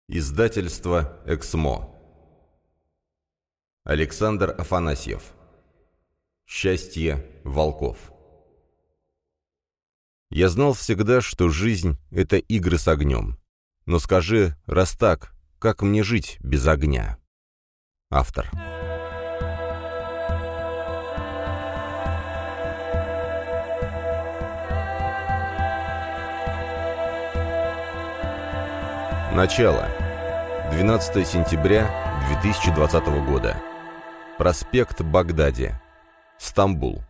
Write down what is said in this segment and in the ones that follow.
Издательство «Эксмо». Александр Афанасьев. Счастье волков. Я знал всегда, что жизнь — это игры с огнем. Но скажи, раз так, как мне жить без огня? Автор. Начало. 12 сентября 2020 года. Проспект Багдади. Стамбул.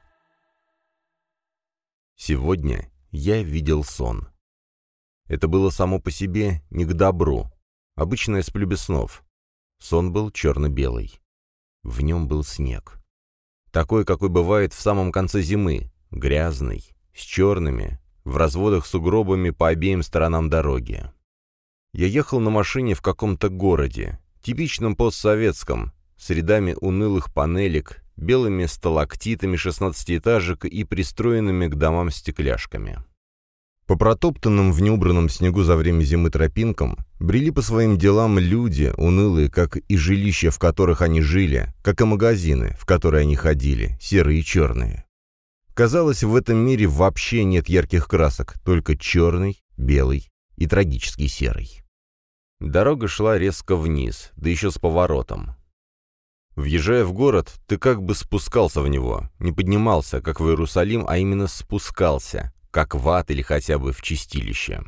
Сегодня я видел сон. Это было само по себе не к добру. Обычно я сплю без снов. Сон был черно-белый. В нем был снег. Такой, какой бывает в самом конце зимы. Грязный, с черными, в разводах сугробами по обеим сторонам дороги. Я ехал на машине в каком-то городе, типичном постсоветском, с рядами унылых панелек, белыми сталактитами шестнадцатиэтажек и пристроенными к домам стекляшками. По протоптанным в неубранном снегу за время зимы тропинкам брели по своим делам люди, унылые, как и жилища, в которых они жили, как и магазины, в которые они ходили, серые и черные. Казалось, в этом мире вообще нет ярких красок, только черный, белый и трагически серый. Дорога шла резко вниз, да еще с поворотом. Въезжая в город, ты как бы спускался в него, не поднимался, как в Иерусалим, а именно спускался, как в ад или хотя бы в чистилище.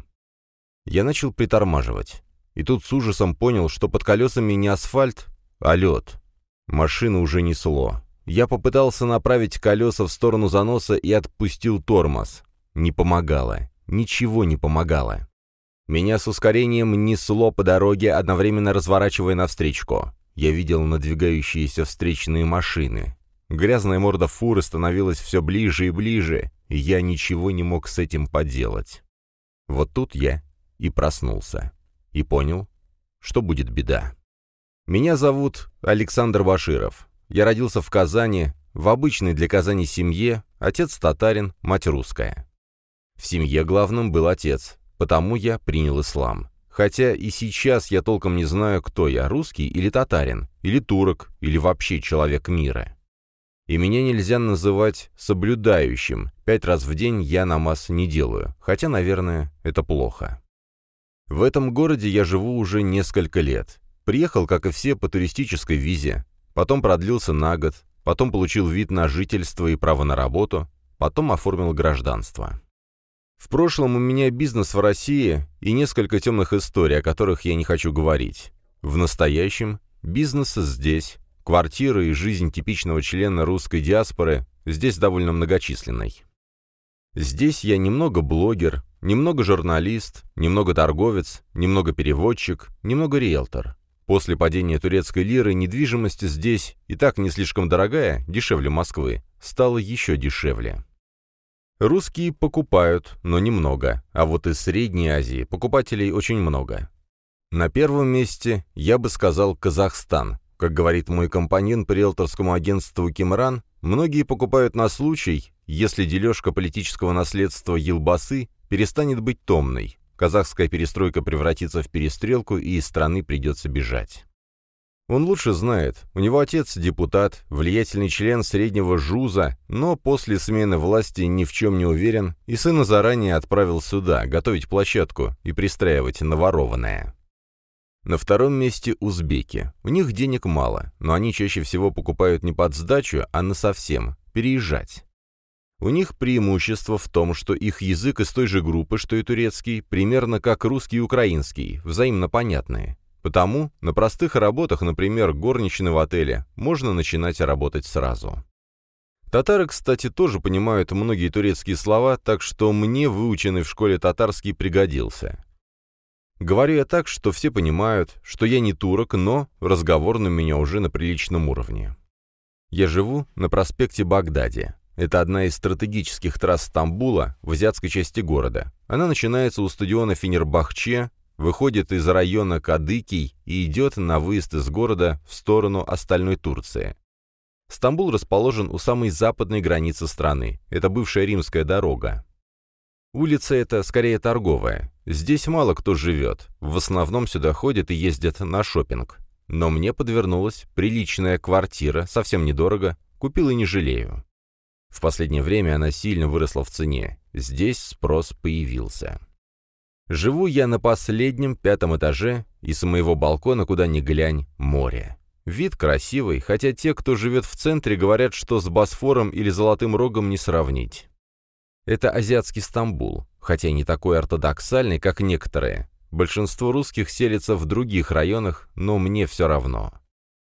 Я начал притормаживать, и тут с ужасом понял, что под колесами не асфальт, а лед. Машину уже несло. Я попытался направить колеса в сторону заноса и отпустил тормоз. Не помогало, ничего не помогало. Меня с ускорением несло по дороге, одновременно разворачивая навстречку. Я видел надвигающиеся встречные машины. Грязная морда фуры становилась все ближе и ближе, и я ничего не мог с этим поделать. Вот тут я и проснулся. И понял, что будет беда. Меня зовут Александр Баширов. Я родился в Казани, в обычной для Казани семье, отец татарин, мать русская. В семье главным был отец. Потому я принял ислам. Хотя и сейчас я толком не знаю, кто я, русский или татарин, или турок, или вообще человек мира. И меня нельзя называть соблюдающим. 5 раз в день я намаз не делаю, хотя, наверное, это плохо. В этом городе я живу уже несколько лет. Приехал, как и все, по туристической визе, потом продлился на год, потом получил вид на жительство и право на работу, потом оформил гражданство. В прошлом у меня бизнес в России и несколько темных историй, о которых я не хочу говорить. В настоящем бизнес здесь, квартира и жизнь типичного члена русской диаспоры здесь довольно многочисленной. Здесь я немного блогер, немного журналист, немного торговец, немного переводчик, немного риэлтор. После падения турецкой лиры недвижимость здесь, и так не слишком дорогая, дешевле Москвы, стала еще дешевле. Русские покупают, но немного, а вот из Средней Азии покупателей очень много. На первом месте я бы сказал Казахстан. Как говорит мой компаньон по риэлторскому агентству Кимран, многие покупают на случай, если дележка политического наследства Елбасы перестанет быть томной, казахская перестройка превратится в перестрелку и из страны придется бежать. Он лучше знает, у него отец депутат, влиятельный член среднего ЖУЗа, но после смены власти ни в чем не уверен, и сына заранее отправил сюда, готовить площадку и пристраивать наворованное. На втором месте узбеки. У них денег мало, но они чаще всего покупают не под сдачу, а насовсем, переезжать. У них преимущество в том, что их язык из той же группы, что и турецкий, примерно как русский и украинский, взаимно понятные. Потому на простых работах, например, горничной в отеле, можно начинать работать сразу. Татары, кстати, тоже понимают многие турецкие слова, так что мне выученный в школе татарский пригодился. Говорю я так, что все понимают, что я не турок, но разговорный у меня уже на приличном уровне. Я живу на проспекте Багдади. Это одна из стратегических трасс Стамбула в азиатской части города. Она начинается у стадиона Фенербахче, выходит из района Кадыкий и идет на выезд из города в сторону остальной Турции. Стамбул расположен у самой западной границы страны. Это бывшая римская дорога. Улица эта скорее торговая. Здесь мало кто живет, в основном сюда ходят и ездят на шопинг. Но мне подвернулась приличная квартира, совсем недорого, купил и не жалею. В последнее время она сильно выросла в цене, здесь спрос появился. Живу я на последнем, 5-м этаже, и с моего балкона, куда ни глянь, море. Вид красивый, хотя те, кто живет в центре, говорят, что с Босфором или Золотым Рогом не сравнить. Это азиатский Стамбул, хотя и не такой ортодоксальный, как некоторые. Большинство русских селится в других районах, но мне все равно.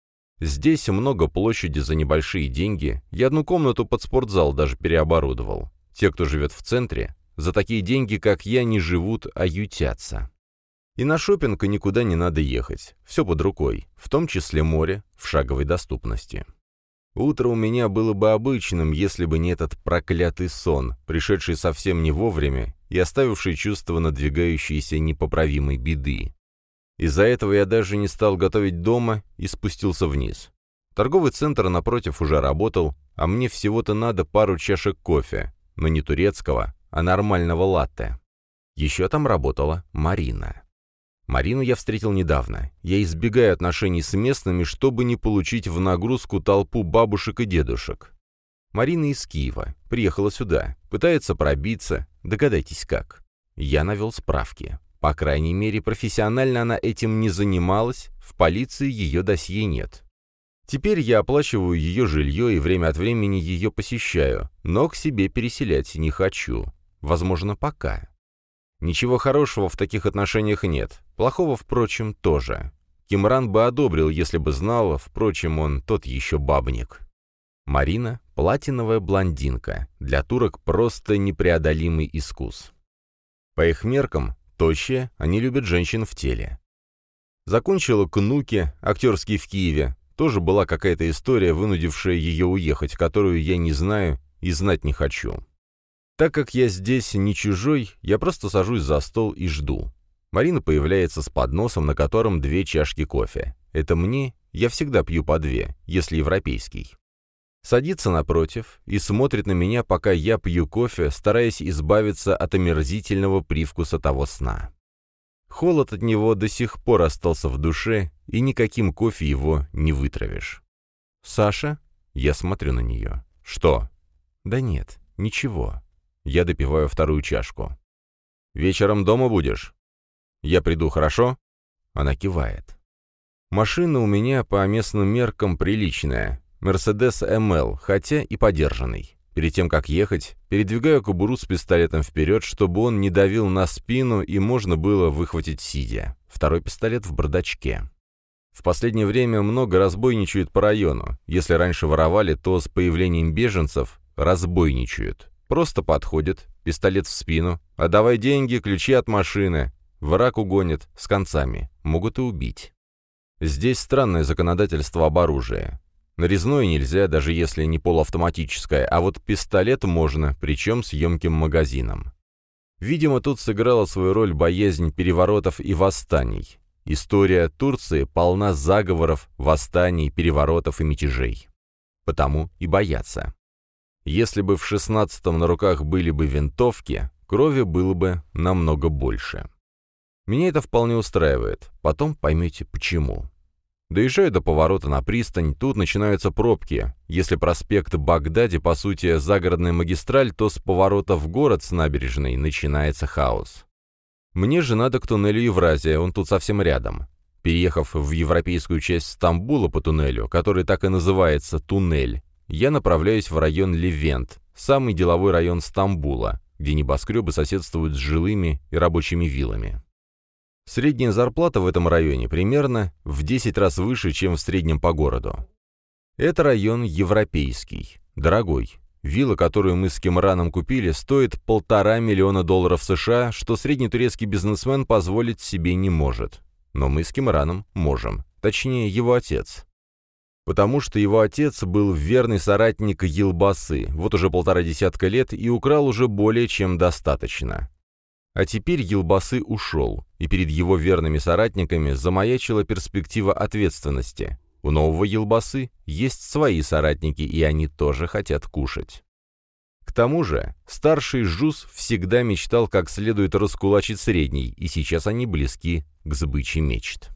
Здесь много площади за небольшие деньги, я одну комнату под спортзал даже переоборудовал. Те, кто живет в центре, за такие деньги, как я, не живут, а ютятся. И на шопинг никуда не надо ехать, все под рукой, в том числе море в шаговой доступности. Утро у меня было бы обычным, если бы не этот проклятый сон, пришедший совсем не вовремя и оставивший чувство надвигающейся непоправимой беды. Из-за этого я даже не стал готовить дома и спустился вниз. Торговый центр напротив уже работал, а мне всего-то надо пару чашек кофе, но не турецкого, а нормального латте. Еще там работала Марина. Марину я встретил недавно. Я избегаю отношений с местными, чтобы не получить в нагрузку толпу бабушек и дедушек. Марина из Киева. Приехала сюда. Пытается пробиться. Догадайтесь как. Я навел справки. По крайней мере, профессионально она этим не занималась, в полиции ее досье нет. Теперь я оплачиваю ее жилье и время от времени ее посещаю, но к себе переселять не хочу. Возможно, пока. Ничего хорошего в таких отношениях нет. Плохого, впрочем, тоже. Кимран бы одобрил, если бы знал, впрочем, он тот еще бабник. Марина – платиновая блондинка. Для турок просто непреодолимый искус. По их меркам, тощая, они любят женщин в теле. Закончила КНУКи, актерский в Киеве. Тоже была какая-то история, вынудившая ее уехать, которую я не знаю и знать не хочу. Так как я здесь не чужой, я просто сажусь за стол и жду. Марина появляется с подносом, на котором 2 чашки кофе. Это мне, я всегда пью по 2, если европейский. Садится напротив и смотрит на меня, пока я пью кофе, стараясь избавиться от омерзительного привкуса того сна. Холод от него до сих пор остался в душе, и никаким кофе его не вытравишь. «Саша?» Я смотрю на нее. «Что?» «Да нет, ничего». Я допиваю 2-ю чашку. «Вечером дома будешь?» «Я приду, хорошо?» Она кивает. Машина у меня по местным меркам приличная. Mercedes ML, хотя и подержанный. Перед тем, как ехать, передвигаю кобуру с пистолетом вперед, чтобы он не давил на спину и можно было выхватить сидя. 2-й пистолет в бардачке. В последнее время много разбойничают по району. Если раньше воровали, то с появлением беженцев разбойничают. Просто подходят, пистолет в спину, а давай деньги, ключи от машины. Враг угонит, с концами, могут и убить. Здесь странное законодательство об оружии. Нарезное нельзя, даже если не полуавтоматическое, а вот пистолет можно, причем с емким магазином. Видимо, тут сыграла свою роль боязнь переворотов и восстаний. История Турции полна заговоров, восстаний, переворотов и мятежей. Потому и боятся. Если бы в 16-м на руках были бы винтовки, крови было бы намного больше. Меня это вполне устраивает, потом поймете почему. Доезжаю до поворота на пристань, тут начинаются пробки. Если проспект Багдади, по сути, загородная магистраль, то с поворота в город с набережной начинается хаос. Мне же надо к туннелю Евразия, он тут совсем рядом. Переехав в европейскую часть Стамбула по туннелю, который так и называется «Туннель», я направляюсь в район Левент, самый деловой район Стамбула, где небоскребы соседствуют с жилыми и рабочими виллами. Средняя зарплата в этом районе примерно в 10 раз выше, чем в среднем по городу. Это район европейский, дорогой. Вилла, которую мы с Кимраном купили, стоит $1,5 миллиона США, что средний турецкий бизнесмен позволить себе не может. Но мы с Кимраном можем, точнее его отец. Потому что его отец был верный соратник Елбасы, вот уже 1,5 десятка лет, и украл уже более чем достаточно. А теперь Елбасы ушел, и перед его верными соратниками замаячила перспектива ответственности. У нового Елбасы есть свои соратники, и они тоже хотят кушать. К тому же, старший жуз всегда мечтал как следует раскулачить средний, и сейчас они близки к сбыче мечт.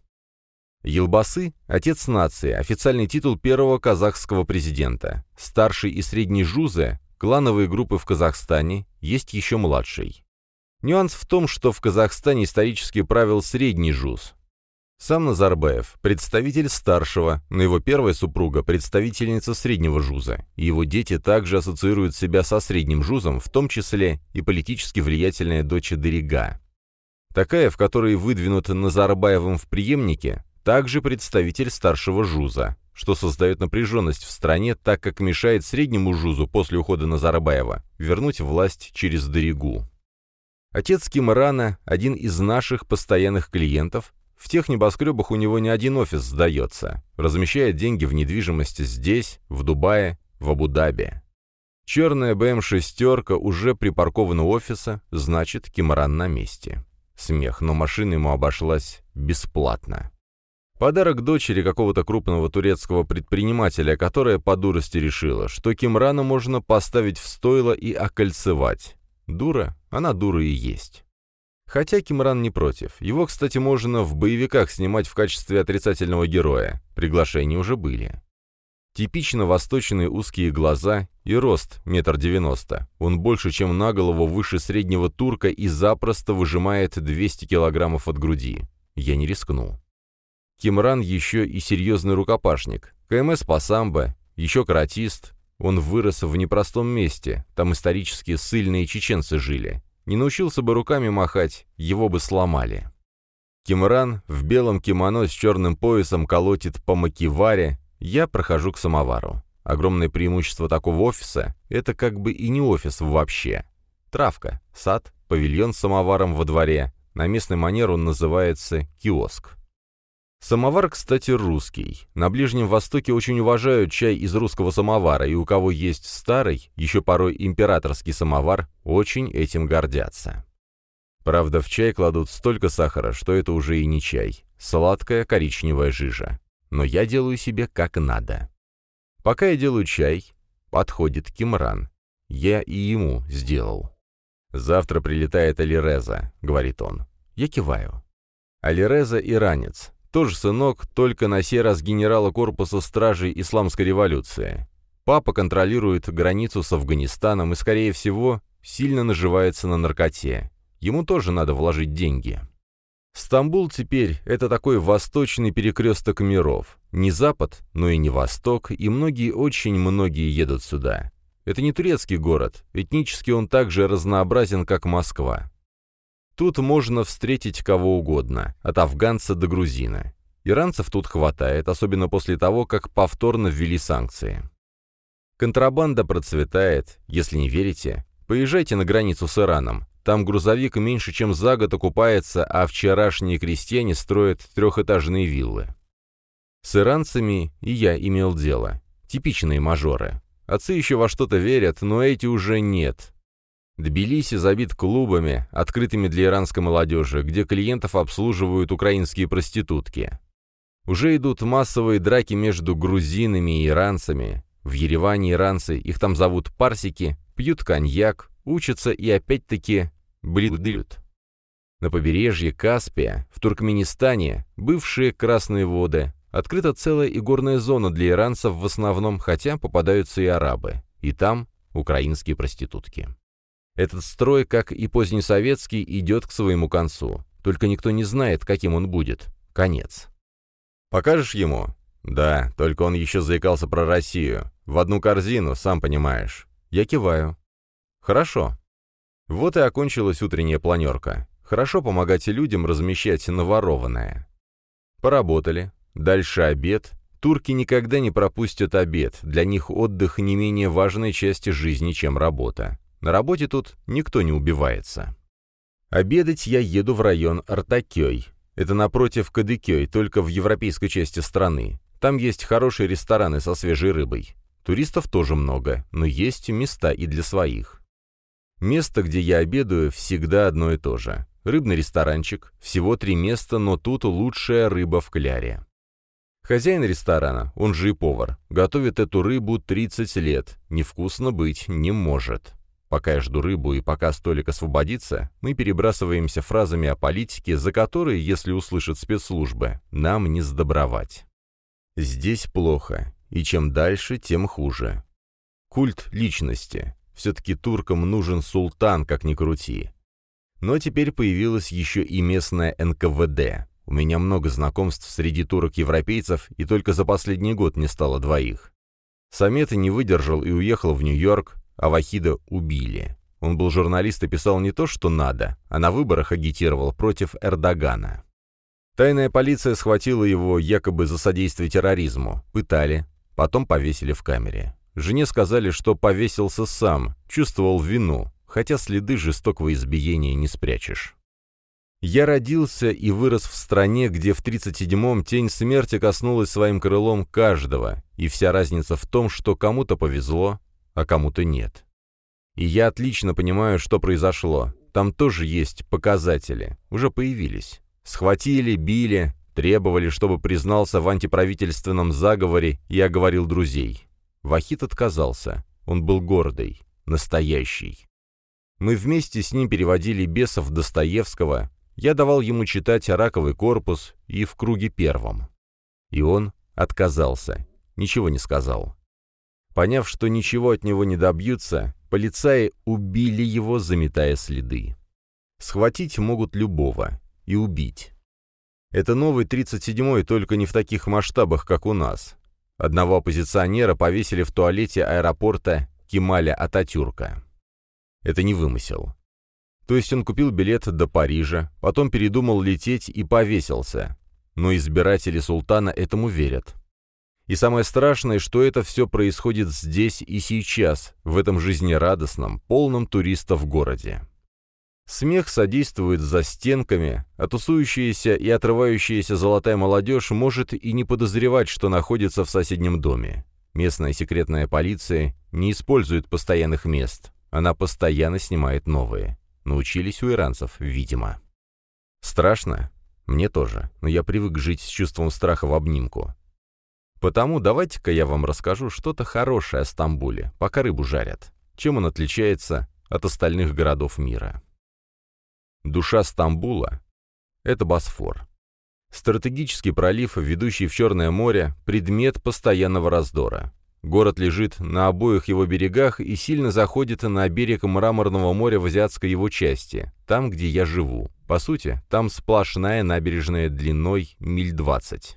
Елбасы – отец нации, официальный титул первого казахского президента. Старший и средний жузы – клановые группы в Казахстане, есть еще младший. Нюанс в том, что в Казахстане исторически правил средний жуз. Сам Назарбаев – представитель старшего, но его первая супруга – представительница среднего жуза, и его дети также ассоциируют себя со средним жузом, в том числе и политически влиятельная дочь Дарига. Такая, в которой выдвинут Назарбаевым в преемнике, также представитель старшего жуза, что создает напряженность в стране, так как мешает среднему жузу после ухода Назарбаева вернуть власть через Даригу. Отец Кимрана – один из наших постоянных клиентов. В тех небоскребах у него не один офис сдается. Размещает деньги в недвижимости здесь, в Дубае, в Абу-Даби. Черная БМ-6 уже припаркована у офиса, значит, Кимран на месте. Смех, но машина ему обошлась бесплатно. Подарок дочери какого-то крупного турецкого предпринимателя, которая по дурости решила, что Кимрана можно поставить в стойло и окольцевать. Дура, она дура и есть. Хотя Кимран не против. Его, кстати, можно в боевиках снимать в качестве отрицательного героя. Приглашения уже были. Типично восточные узкие глаза и рост 1,90 м. Он больше, чем на голову выше среднего турка и запросто выжимает 200 килограммов от груди. Я не рискну. Кимран еще и серьезный рукопашник. КМС по самбо, еще каратист. Он вырос в непростом месте, там исторически ссыльные чеченцы жили. Не научился бы руками махать, его бы сломали. Кимран в белом кимоно с черным поясом колотит по макиваре, я прохожу к самовару. Огромное преимущество такого офиса – это как бы и не офис вообще. Травка, сад, павильон с самоваром во дворе, на местный манер он называется киоск. Самовар, кстати, русский. На Ближнем Востоке очень уважают чай из русского самовара, и у кого есть старый, еще порой императорский самовар, очень этим гордятся. Правда, в чай кладут столько сахара, что это уже и не чай. Сладкая коричневая жижа. Но я делаю себе как надо. Пока я делаю чай, подходит Кимран. Я и ему сделал. «Завтра прилетает Алиреза», — говорит он. Я киваю. Алиреза иранец. Тоже сынок, только на сей раз генерала корпуса стражей Исламской революции. Папа контролирует границу с Афганистаном и, скорее всего, сильно наживается на наркоте. Ему тоже надо вложить деньги. Стамбул теперь – это такой восточный перекресток миров. Не Запад, но и не Восток, и очень многие едут сюда. Это не турецкий город, этнически он так же разнообразен, как Москва. Тут можно встретить кого угодно, от афганца до грузина. Иранцев тут хватает, особенно после того, как повторно ввели санкции. Контрабанда процветает, если не верите, поезжайте на границу с Ираном. Там грузовик меньше чем за год окупается, а вчерашние крестьяне строят трехэтажные виллы. С иранцами и я имел дело. Типичные мажоры. Отцы еще во что-то верят, но эти уже нет. Тбилиси забит клубами, открытыми для иранской молодежи, где клиентов обслуживают украинские проститутки. Уже идут массовые драки между грузинами и иранцами. В Ереване иранцы, их там зовут парсики, пьют коньяк, учатся и опять-таки блюдут. На побережье Каспия, в Туркменистане, бывшие Красные воды, открыта целая игорная зона для иранцев в основном, хотя попадаются и арабы. И там украинские проститутки. Этот строй, как и позднесоветский, идет к своему концу. Только никто не знает, каким он будет. Конец. Покажешь ему? Да, только он еще заикался про Россию. В одну корзину, сам понимаешь. Я киваю. Хорошо. Вот и окончилась утренняя планерка. Хорошо помогать людям размещать наворованное. Поработали. Дальше обед. Турки никогда не пропустят обед. Для них отдых не менее важной части жизни, чем работа. На работе тут никто не убивается. Обедать я еду в район Артакёй. Это напротив Кадыкёй, только в европейской части страны. Там есть хорошие рестораны со свежей рыбой. Туристов тоже много, но есть места и для своих. Место, где я обедаю, всегда одно и то же. Рыбный ресторанчик, всего 3 места, но тут лучшая рыба в кляре. Хозяин ресторана, он же и повар, готовит эту рыбу 30 лет, невкусно быть не может. Пока я жду рыбу и пока столик освободится, мы перебрасываемся фразами о политике, за которые, если услышат спецслужбы, нам не сдобровать. Здесь плохо, и чем дальше, тем хуже. Культ личности. Все-таки туркам нужен султан, как ни крути. Но теперь появилось еще и местное НКВД. У меня много знакомств среди турок-европейцев, и только за последний год не стало двоих. Самета не выдержал и уехал в Нью-Йорк, а Вахида убили. Он был журналист и писал не то, что надо, а на выборах агитировал против Эрдогана. Тайная полиция схватила его якобы за содействие терроризму, пытали, потом повесили в камере. Жене сказали, что повесился сам, чувствовал вину, хотя следы жестокого избиения не спрячешь. Я родился и вырос в стране, где в 37-м тень смерти коснулась своим крылом каждого, и вся разница в том, что кому-то повезло, а кому-то нет. И я отлично понимаю, что произошло. Там тоже есть показатели, уже появились. Схватили, били, требовали, чтобы признался в антиправительственном заговоре и оговорил друзей. Вахид отказался. Он был гордый, настоящий. Мы вместе с ним переводили бесов Достоевского. Я давал ему читать «Раковый корпус» и «В круге первом». И он отказался, ничего не сказал. Поняв, что ничего от него не добьются, полицаи убили его, заметая следы. Схватить могут любого и убить. Это новый 37-й, только не в таких масштабах, как у нас. Одного оппозиционера повесили в туалете аэропорта Кемаля Ататюрка. Это не вымысел. То есть он купил билет до Парижа, потом передумал лететь и повесился. Но избиратели султана этому верят. И самое страшное, что это все происходит здесь и сейчас, в этом жизнерадостном, полном туристов городе. Смех содействует за стенками, а тусующаяся и отрывающаяся золотая молодежь может и не подозревать, что находится в соседнем доме. Местная секретная полиция не использует постоянных мест, она постоянно снимает новые. Научились у иранцев, видимо. Страшно? Мне тоже, но я привык жить с чувством страха в обнимку. Потому давайте-ка я вам расскажу что-то хорошее о Стамбуле, пока рыбу жарят. Чем он отличается от остальных городов мира? Душа Стамбула — это Босфор. Стратегический пролив, ведущий в Черное море, предмет постоянного раздора. Город лежит на обоих его берегах и сильно заходит на берег Мраморного моря в азиатской его части, там, где я живу. По сути, там сплошная набережная длиной миль 20.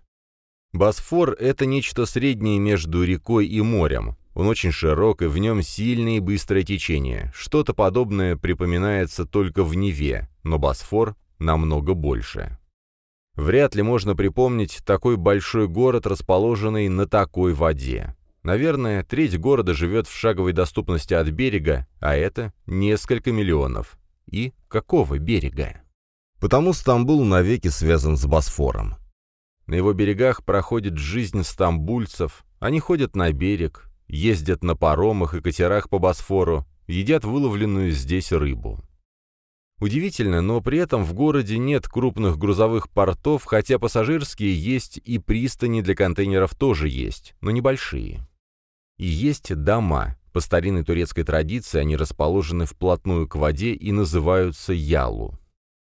Босфор — это нечто среднее между рекой и морем. Он очень широк, и в нем сильное и быстрое течение. Что-то подобное припоминается только в Неве, но Босфор намного больше. Вряд ли можно припомнить такой большой город, расположенный на такой воде. Наверное, треть города живет в шаговой доступности от берега, а это несколько миллионов. И какого берега? Потому Стамбул навеки связан с Босфором. На его берегах проходит жизнь стамбульцев, они ходят на берег, ездят на паромах и катерах по Босфору, едят выловленную здесь рыбу. Удивительно, но при этом в городе нет крупных грузовых портов, хотя пассажирские есть и пристани для контейнеров тоже есть, но небольшие. И есть дома. По старинной турецкой традиции они расположены вплотную к воде и называются ялу.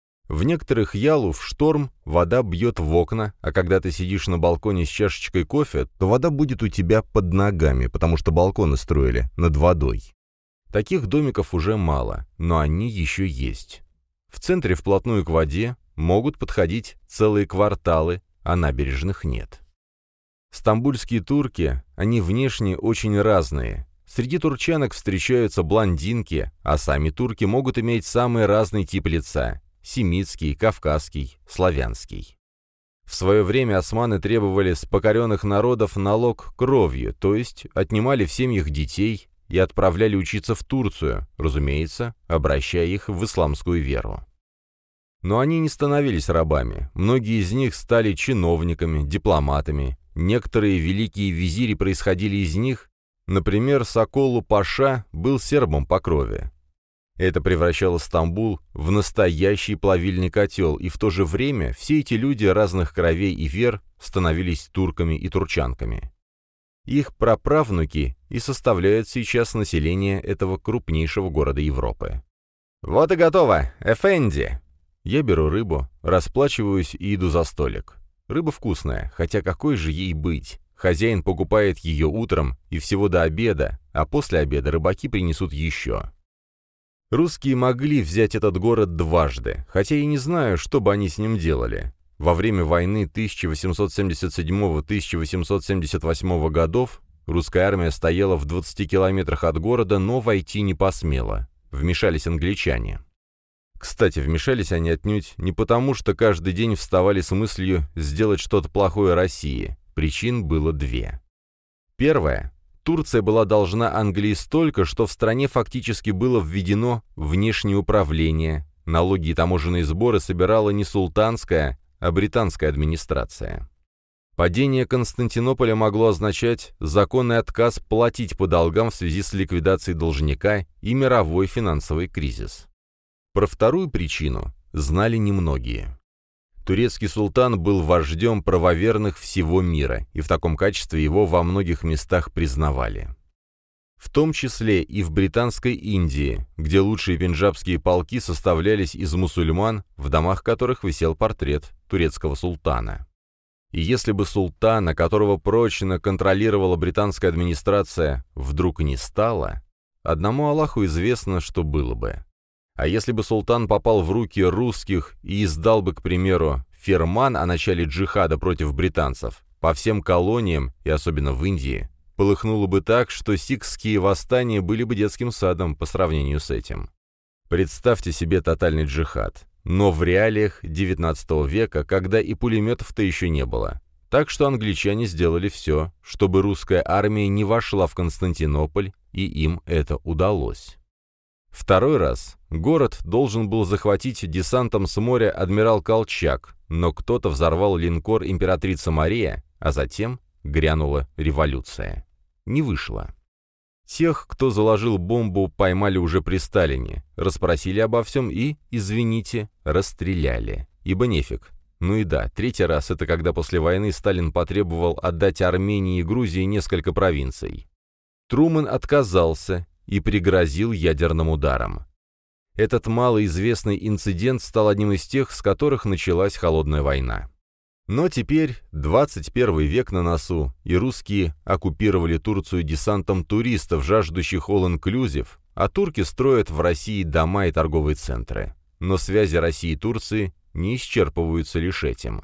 В некоторых ялу в шторм вода бьет в окна, а когда ты сидишь на балконе с чашечкой кофе, то вода будет у тебя под ногами, потому что балконы строили над водой. Таких домиков уже мало, но они еще есть. В центре вплотную к воде могут подходить целые кварталы, а набережных нет. Стамбульские турки, они внешне очень разные. Среди турчанок встречаются блондинки, а сами турки могут иметь самый разный тип лица – семитский, кавказский, славянский. В свое время османы требовали с покоренных народов налог кровью, то есть отнимали в семьях детей и отправляли учиться в Турцию, разумеется, обращая их в исламскую веру. Но они не становились рабами, многие из них стали чиновниками, дипломатами, некоторые великие визири происходили из них, например, Соколу Паша был сербом по крови. Это превращало Стамбул в настоящий плавильный котел, и в то же время все эти люди разных кровей и вер становились турками и турчанками. Их праправнуки и составляют сейчас население этого крупнейшего города Европы. «Вот и готово, Эфенди!» Я беру рыбу, расплачиваюсь и иду за столик. Рыба вкусная, хотя какой же ей быть? Хозяин покупает ее утром и всего до обеда, а после обеда рыбаки принесут еще. Русские могли взять этот город дважды, хотя я не знаю, что бы они с ним делали. Во время войны 1877-1878 годов русская армия стояла в 20 километрах от города, но войти не посмела. Вмешались англичане. Кстати, вмешались они отнюдь не потому, что каждый день вставали с мыслью сделать что-то плохое России. Причин было две. Первая. Турция была должна Англии столько, что в стране фактически было введено внешнее управление. Налоги и таможенные сборы собирала не султанская, а британская администрация. Падение Константинополя могло означать законный отказ платить по долгам в связи с ликвидацией должника и мировой финансовый кризис. Про вторую причину знали немногие. Турецкий султан был вождем правоверных всего мира, и в таком качестве его во многих местах признавали. В том числе и в Британской Индии, где лучшие пенджабские полки составлялись из мусульман, в домах которых висел портрет турецкого султана. И если бы султана, которого прочно контролировала британская администрация, вдруг не стало, одному Аллаху известно, что было бы. А если бы султан попал в руки русских и издал бы, к примеру, ферман о начале джихада против британцев, по всем колониям, и особенно в Индии, полыхнуло бы так, что сикхские восстания были бы детским садом по сравнению с этим. Представьте себе тотальный джихад, но в реалиях XIX века, когда и пулеметов-то еще не было. Так что англичане сделали все, чтобы русская армия не вошла в Константинополь, и им это удалось. Второй раз город должен был захватить десантом с моря адмирал Колчак, но кто-то взорвал линкор «Императрица Мария», а затем грянула революция. Не вышло. Тех, кто заложил бомбу, поймали уже при Сталине, расспросили обо всем и, извините, расстреляли. Ибо нефиг. Ну и да, третий раз это когда после войны Сталин потребовал отдать Армении и Грузии несколько провинций. Трумэн отказался и пригрозил ядерным ударом. Этот малоизвестный инцидент стал одним из тех, с которых началась холодная война. Но теперь 21 век на носу, и русские оккупировали Турцию десантом туристов, жаждущих all-inclusive, а турки строят в России дома и торговые центры. Но связи России и Турции не исчерпываются лишь этим.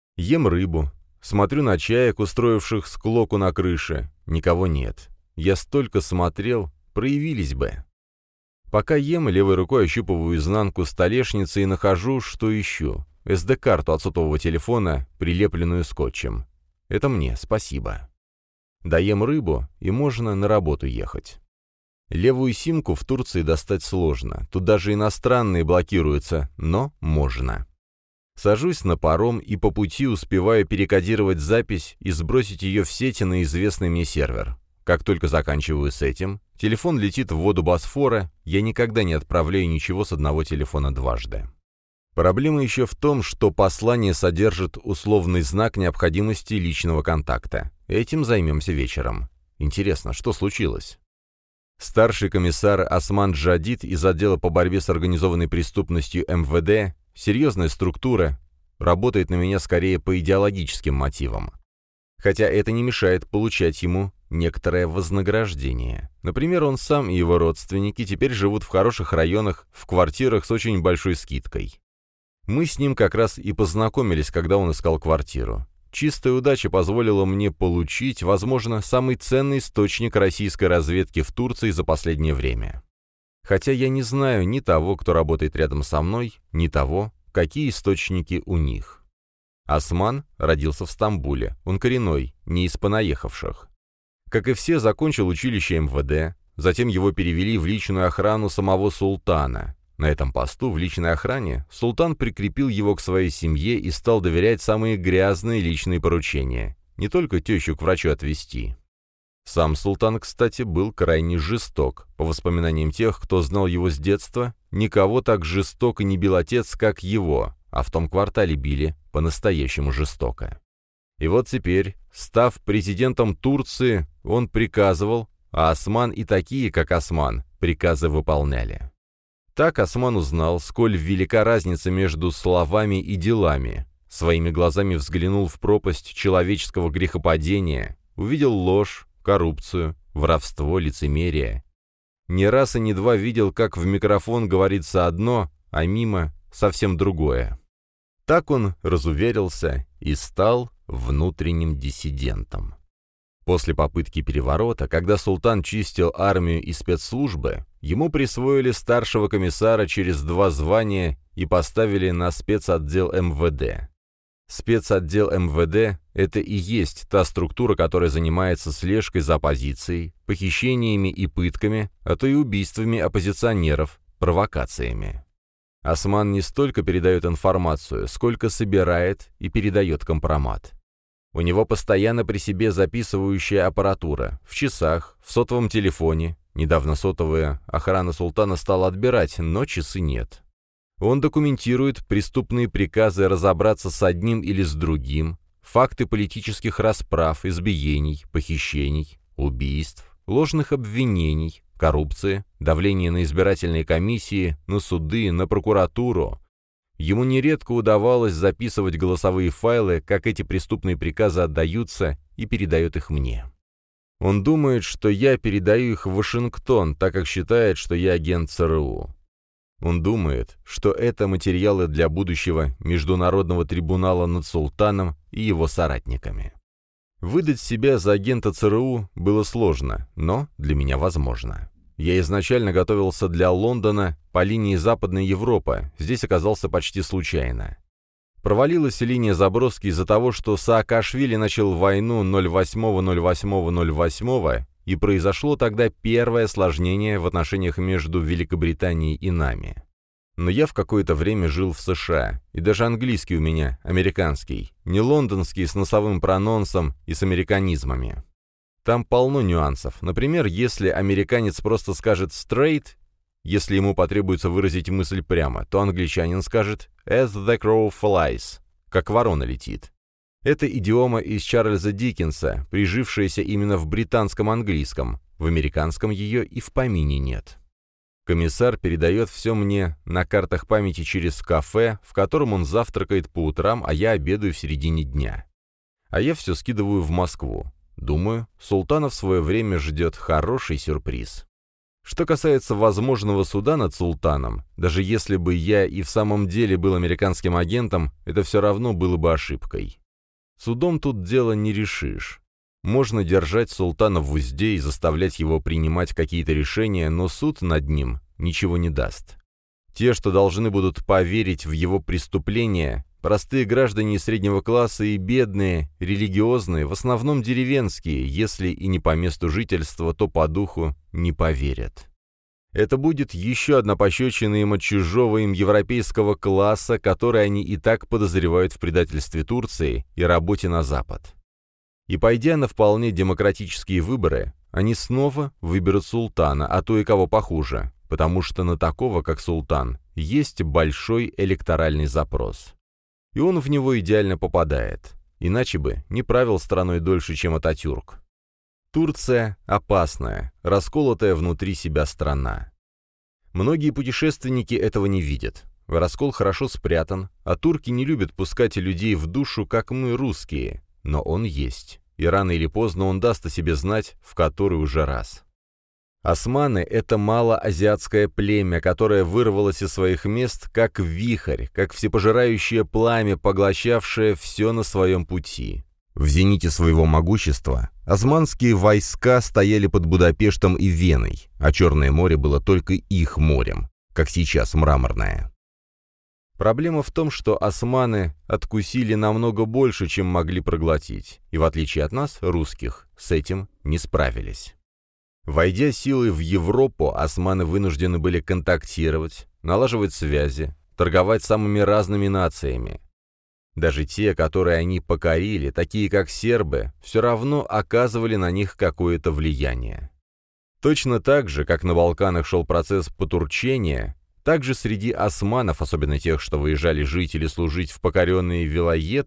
Ем рыбу, смотрю на чаек, устроивших склоку на крыше. Никого нет. Я столько смотрел, проявились бы. Пока ем, левой рукой ощупываю изнанку столешницы и нахожу, что ищу. SD-карту от сотового телефона, прилепленную скотчем. Это мне, спасибо. Доем рыбу, и можно на работу ехать. Левую симку в Турции достать сложно, тут даже иностранные блокируются, но можно. Сажусь на паром и по пути успеваю перекодировать запись и сбросить ее в сети на известный мне сервер. Как только заканчиваю с этим, телефон летит в воду Босфора, я никогда не отправляю ничего с одного телефона дважды. Проблема еще в том, что послание содержит условный знак необходимости личного контакта. Этим займемся вечером. Интересно, что случилось? Старший комиссар Осман Джадид из отдела по борьбе с организованной преступностью МВД, серьезная структура, работает на меня скорее по идеологическим мотивам. Хотя это не мешает получать ему некоторое вознаграждение. Например, он сам и его родственники теперь живут в хороших районах, в квартирах с очень большой скидкой. Мы с ним как раз и познакомились, когда он искал квартиру. Чистая удача позволила мне получить, возможно, самый ценный источник российской разведки в Турции за последнее время. Хотя я не знаю ни того, кто работает рядом со мной, ни того, какие источники у них. Осман родился в Стамбуле, он коренной, не из понаехавших. Как и все, закончил училище МВД, затем его перевели в личную охрану самого султана. На этом посту в личной охране султан прикрепил его к своей семье и стал доверять самые грязные личные поручения, не только тещу к врачу отвезти. Сам султан, кстати, был крайне жесток. По воспоминаниям тех, кто знал его с детства, никого так жестоко не бил отец, как его, а в том квартале били по-настоящему жестоко. И вот теперь, став президентом Турции, он приказывал, а Осман и такие, как Осман, приказы выполняли. Так Осман узнал, сколь велика разница между словами и делами, своими глазами взглянул в пропасть человеческого грехопадения, увидел ложь, коррупцию, воровство, лицемерие. Не раз и не два видел, как в микрофон говорится одно, а мимо совсем другое. Так он разуверился и стал внутренним диссидентом. После попытки переворота, когда султан чистил армию и спецслужбы, ему присвоили старшего комиссара через 2 звания и поставили на спецотдел МВД. Спецотдел МВД – это и есть та структура, которая занимается слежкой за оппозицией, похищениями и пытками, а то и убийствами оппозиционеров, провокациями. Осман не столько передает информацию, сколько собирает и передает компромат. У него постоянно при себе записывающая аппаратура, в часах, в сотовом телефоне. Недавно сотовая охрана султана стала отбирать, но часы нет. Он документирует преступные приказы разобраться с одним или с другим, факты политических расправ, избиений, похищений, убийств, ложных обвинений, коррупции, давление на избирательные комиссии, на суды, на прокуратуру. Ему нередко удавалось записывать голосовые файлы, как эти преступные приказы отдаются, и передает их мне. Он думает, что я передаю их в Вашингтон, так как считает, что я агент ЦРУ. Он думает, что это материалы для будущего Международного трибунала над султаном и его соратниками. Выдать себя за агента ЦРУ было сложно, но для меня возможно. Я изначально готовился для Лондона по линии Западной Европы, здесь оказался почти случайно. Провалилась линия заброски из-за того, что Саакашвили начал войну 08.08.08, и произошло тогда первое осложнение в отношениях между Великобританией и нами. Но я в какое-то время жил в США, и даже английский у меня, американский, не лондонский с носовым прононсом и с американизмами. Там полно нюансов. Например, если американец просто скажет «straight», если ему потребуется выразить мысль прямо, то англичанин скажет «as the crow flies», как ворона летит. Это идиома из Чарльза Диккенса, прижившаяся именно в британском английском, в американском ее и в помине нет. Комиссар передает все мне на картах памяти через кафе, в котором он завтракает по утрам, а я обедаю в середине дня. А я все скидываю в Москву. Думаю, султана в свое время ждет хороший сюрприз. Что касается возможного суда над султаном, даже если бы я и в самом деле был американским агентом, это все равно было бы ошибкой. Судом тут дело не решишь. Можно держать султана в узде и заставлять его принимать какие-то решения, но суд над ним ничего не даст. Те, что должны будут поверить в его преступления, простые граждане среднего класса и бедные, религиозные, в основном деревенские, если и не по месту жительства, то по духу не поверят. Это будет еще одна пощечина им от чужого им европейского класса, который они и так подозревают в предательстве Турции и работе на Запад. И пойдя на вполне демократические выборы, они снова выберут султана, а то и кого похуже, потому что на такого, как султан, есть большой электоральный запрос. И он в него идеально попадает, иначе бы не правил страной дольше, чем Ататюрк. Турция опасная, расколотая внутри себя страна. Многие путешественники этого не видят. Раскол хорошо спрятан, а турки не любят пускать людей в душу, как мы, русские. Но он есть, и рано или поздно он даст о себе знать в который уже раз. Османы — это малоазиатское племя, которое вырвалось из своих мест, как вихрь, как всепожирающее пламя, поглощавшее все на своем пути. В зените своего могущества османские войска стояли под Будапештом и Веной, а Черное море было только их морем, как сейчас Мраморное. Проблема в том, что османы откусили намного больше, чем могли проглотить, и в отличие от нас, русских, с этим не справились. Войдя силой в Европу, османы вынуждены были контактировать, налаживать связи, торговать с самыми разными нациями. Даже те, которые они покорили, такие как сербы, все равно оказывали на них какое-то влияние. Точно так же, как на Балканах шел процесс потурчения, также среди османов, особенно тех, что выезжали жить или служить в покоренные вилаеты,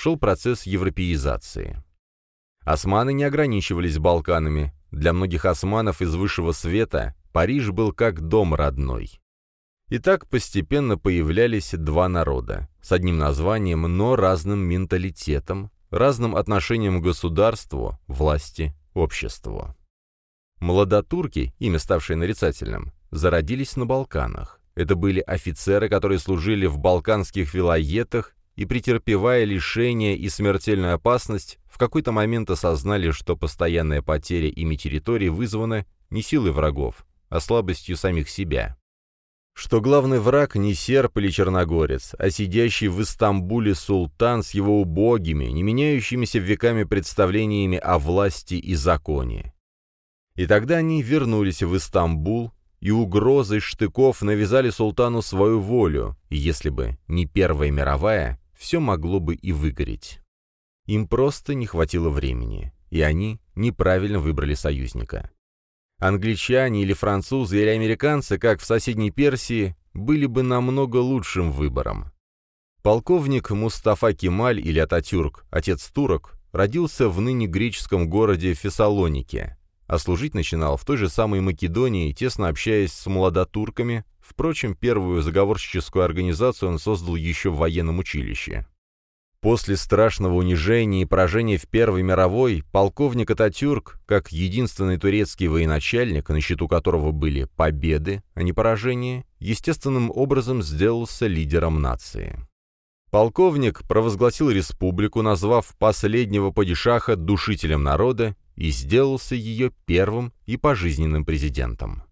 шел процесс европеизации. Османы не ограничивались Балканами. Для многих османов из высшего света Париж был как дом родной. И так постепенно появлялись два народа, с одним названием, но разным менталитетом, разным отношением к государству, власти, обществу. Младотурки, имя ставшее нарицательным, зародились на Балканах. Это были офицеры, которые служили в балканских вилаетах и, претерпевая лишения и смертельную опасность, в какой-то момент осознали, что постоянная потеря ими территории вызвана не силой врагов, а слабостью самих себя. Что главный враг не серб или черногорец, а сидящий в Истамбуле султан с его убогими, не меняющимися веками представлениями о власти и законе. И тогда они вернулись в Истамбул, и угрозой штыков навязали султану свою волю, и если бы не Первая мировая, все могло бы и выгореть. Им просто не хватило времени, и они неправильно выбрали союзника. Англичане или французы или американцы, как в соседней Персии, были бы намного лучшим выбором. Полковник Мустафа Кемаль или Ататюрк, отец турок, родился в ныне греческом городе Фессалонике, а служить начинал в той же самой Македонии, тесно общаясь с младотурками. Впрочем, первую заговорщическую организацию он создал еще в военном училище. После страшного унижения и поражения в Первой мировой полковник Ататюрк, как единственный турецкий военачальник, на счету которого были победы, а не поражения, естественным образом сделался лидером нации. Полковник провозгласил республику, назвав последнего падишаха душителем народа, и сделался ее первым и пожизненным президентом.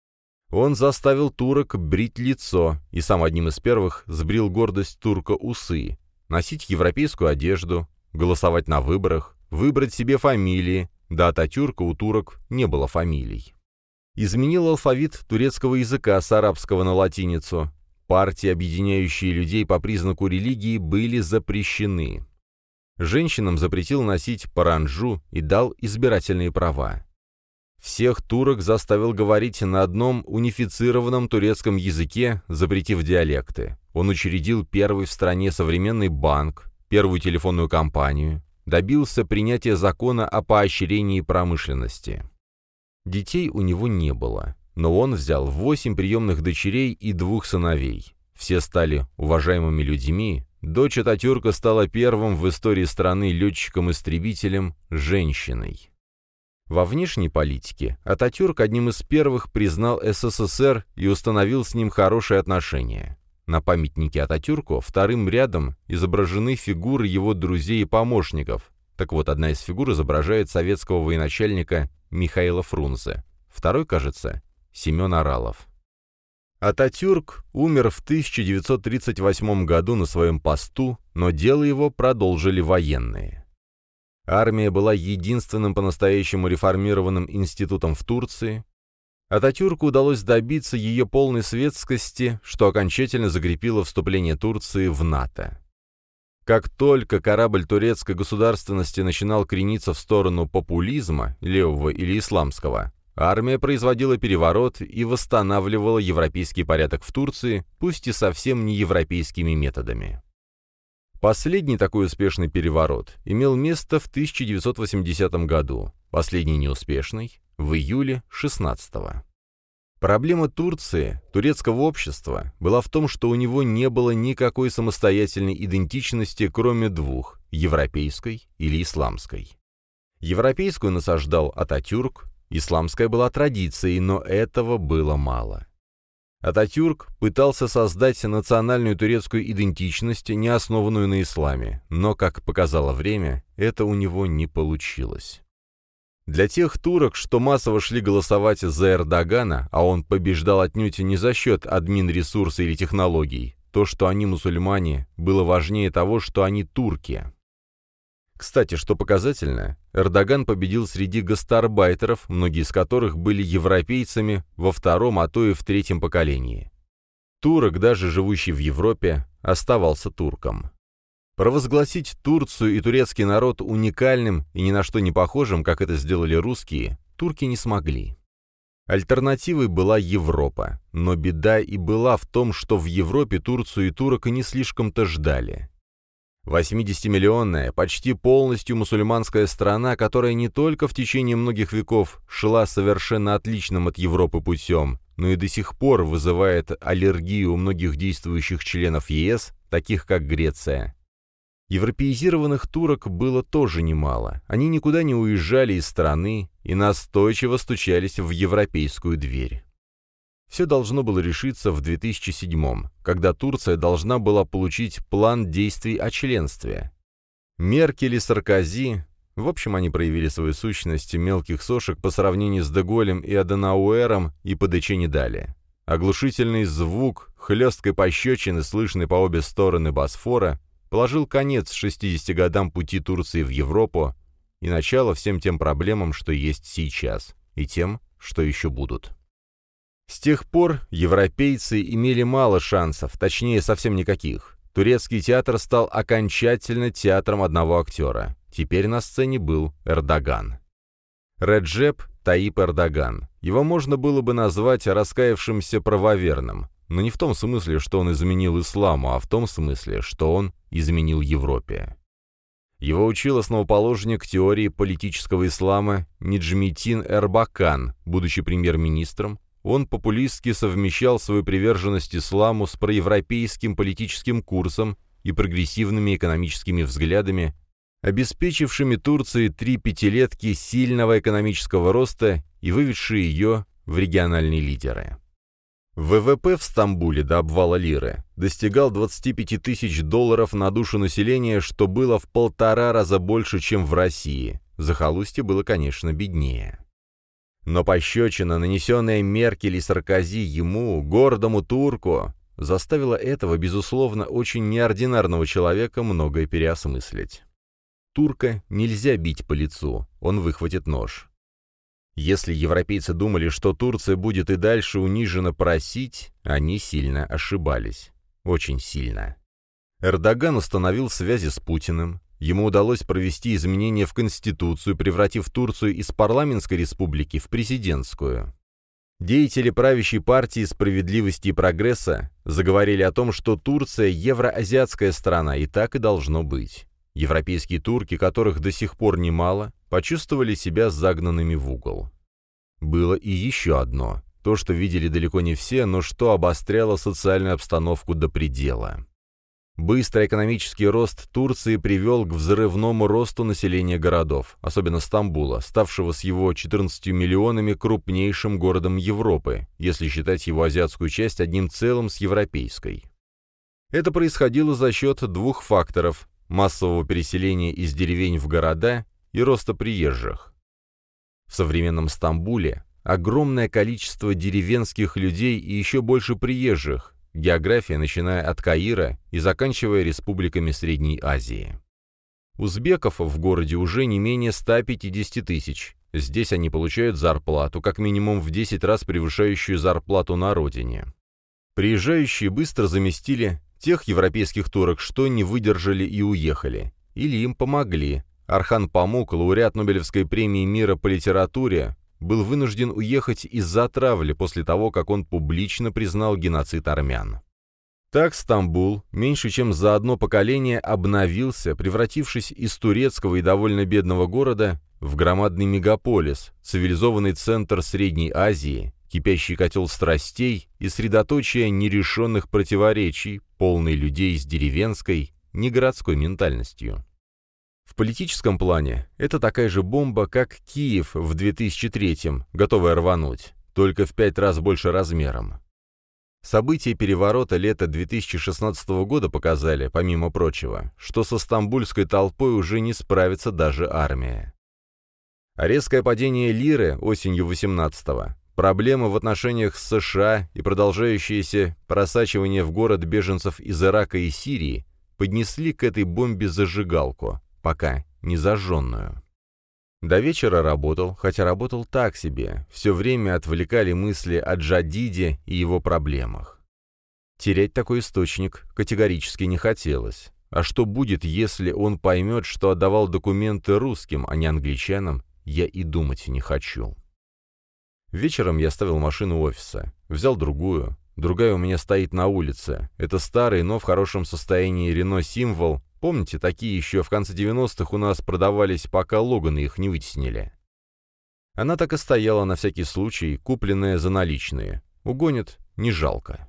Он заставил турок брить лицо, и сам одним из первых сбрил гордость турка усы, носить европейскую одежду, голосовать на выборах, выбрать себе фамилии, до Ататюрка у турок не было фамилий. Изменил алфавит турецкого языка с арабского на латиницу. Партии, объединяющие людей по признаку религии, были запрещены. Женщинам запретил носить паранджу и дал избирательные права. Всех турок заставил говорить на одном унифицированном турецком языке, запретив диалекты. Он учредил первый в стране современный банк, первую телефонную компанию, добился принятия закона о поощрении промышленности. Детей у него не было, но он взял 8 приемных дочерей и 2 сыновей. Все стали уважаемыми людьми. Дочь Ататюрка стала первым в истории страны летчиком-истребителем женщиной. Во внешней политике Ататюрк одним из первых признал СССР и установил с ним хорошие отношения. На памятнике Ататюрку вторым рядом изображены фигуры его друзей и помощников. Так вот, одна из фигур изображает советского военачальника Михаила Фрунзе, второй, кажется, Семен Оралов. Ататюрк умер в 1938 году на своем посту, но дело его продолжили военные. Армия была единственным по-настоящему реформированным институтом в Турции. Ататюрку удалось добиться ее полной светскости, что окончательно закрепило вступление Турции в НАТО. Как только корабль турецкой государственности начинал крениться в сторону популизма, левого или исламского, армия производила переворот и восстанавливала европейский порядок в Турции, пусть и совсем не европейскими методами. Последний такой успешный переворот имел место в 1980 году, последний неуспешный – в июле 16-го. Проблема Турции, турецкого общества, была в том, что у него не было никакой самостоятельной идентичности, кроме двух – европейской или исламской. Европейскую насаждал Ататюрк, исламская была традицией, но этого было мало. Ататюрк пытался создать национальную турецкую идентичность, не основанную на исламе, но, как показало время, это у него не получилось. Для тех турок, что массово шли голосовать за Эрдогана, а он побеждал отнюдь не за счет админресурса или технологий, то, что они мусульмане, было важнее того, что они турки. Кстати, что показательно, Эрдоган победил среди гастарбайтеров, многие из которых были европейцами во втором, а то и в третьем поколении. Турок, даже живущий в Европе, оставался турком. Провозгласить Турцию и турецкий народ уникальным и ни на что не похожим, как это сделали русские, турки не смогли. Альтернативой была Европа, но беда и была в том, что в Европе Турцию и турок не слишком-то ждали. 80-миллионная, почти полностью мусульманская страна, которая не только в течение многих веков шла совершенно отличным от Европы путем, но и до сих пор вызывает аллергию у многих действующих членов ЕС, таких как Греция. Европеизированных турок было тоже немало. Они никуда не уезжали из страны и настойчиво стучались в европейскую дверь. Все должно было решиться в 2007-м, когда Турция должна была получить план действий о членстве. Меркель и Саркози, в общем, они проявили свою сущность мелких сошек по сравнению с Деголем и Аденауэром, и ПДЧ не дали. Оглушительный звук хлесткой пощечины, слышный по обе стороны Босфора, положил конец 60 годам пути Турции в Европу и начало всем тем проблемам, что есть сейчас, и тем, что еще будут. С тех пор европейцы имели мало шансов, точнее, совсем никаких. Турецкий театр стал окончательно театром одного актера. Теперь на сцене был Эрдоган. Реджеп Таип Эрдоган. Его можно было бы назвать раскаявшимся правоверным, но не в том смысле, что он изменил исламу, а в том смысле, что он изменил Европе. Его учил основоположник теории политического ислама Неджметин Эрбакан, будучи премьер-министром. Он популистски совмещал свою приверженность исламу с проевропейским политическим курсом и прогрессивными экономическими взглядами, обеспечившими Турции 3 пятилетки сильного экономического роста и выведшие ее в региональные лидеры. ВВП в Стамбуле до обвала лиры достигал 25 тысяч долларов на душу населения, что было в 1,5 раза больше, чем в России. Захолустье было, конечно, беднее. Но пощечина, нанесенная Меркель и Саркози ему, гордому турку, заставила этого, безусловно, очень неординарного человека многое переосмыслить. Турка нельзя бить по лицу, он выхватит нож. Если европейцы думали, что Турция будет и дальше униженно просить, они сильно ошибались. Очень сильно. Эрдоган установил связи с Путиным. Ему удалось провести изменения в Конституцию, превратив Турцию из парламентской республики в президентскую. Деятели правящей партии «Справедливости и прогресса» заговорили о том, что Турция – евроазиатская страна, и так и должно быть. Европейские турки, которых до сих пор немало, почувствовали себя загнанными в угол. Было и еще одно, то, что видели далеко не все, но что обостряло социальную обстановку до предела. Быстрый экономический рост Турции привел к взрывному росту населения городов, особенно Стамбула, ставшего с его 14 миллионами крупнейшим городом Европы, если считать его азиатскую часть одним целым с европейской. Это происходило за счет 2 факторов – массового переселения из деревень в города и роста приезжих. В современном Стамбуле огромное количество деревенских людей и еще больше приезжих, география, начиная от Каира и заканчивая республиками Средней Азии. Узбеков в городе уже не менее 150 тысяч. Здесь они получают зарплату, как минимум в 10 раз превышающую зарплату на родине. Приезжающие быстро заместили тех европейских турок, что не выдержали и уехали. Или им помогли. Орхан Памук, лауреат Нобелевской премии мира по литературе, был вынужден уехать из-за травли после того, как он публично признал геноцид армян. Так Стамбул меньше чем за одно поколение обновился, превратившись из турецкого и довольно бедного города в громадный мегаполис, цивилизованный центр Средней Азии, кипящий котел страстей и средоточие нерешенных противоречий, полный людей с деревенской, не городской ментальностью. В политическом плане это такая же бомба, как Киев в 2003-м, готовая рвануть, только в 5 раз больше размером. События переворота лета 2016 года показали, помимо прочего, что со стамбульской толпой уже не справится даже армия. А резкое падение лиры осенью 18-го, проблемы в отношениях с США и продолжающееся просачивание в город беженцев из Ирака и Сирии поднесли к этой бомбе зажигалку, пока не зажженную. До вечера работал, хотя работал так себе, все время отвлекали мысли о Джадиде и его проблемах. Терять такой источник категорически не хотелось. А что будет, если он поймет, что отдавал документы русским, а не англичанам, я и думать не хочу. Вечером я оставил машину у офиса, взял другую. Другая у меня стоит на улице. Это старый, но в хорошем состоянии Renault Символ, Помните, такие еще в конце 90-х у нас продавались, пока Логаны их не вытеснили. Она так и стояла на всякий случай, купленная за наличные. Угонят, не жалко.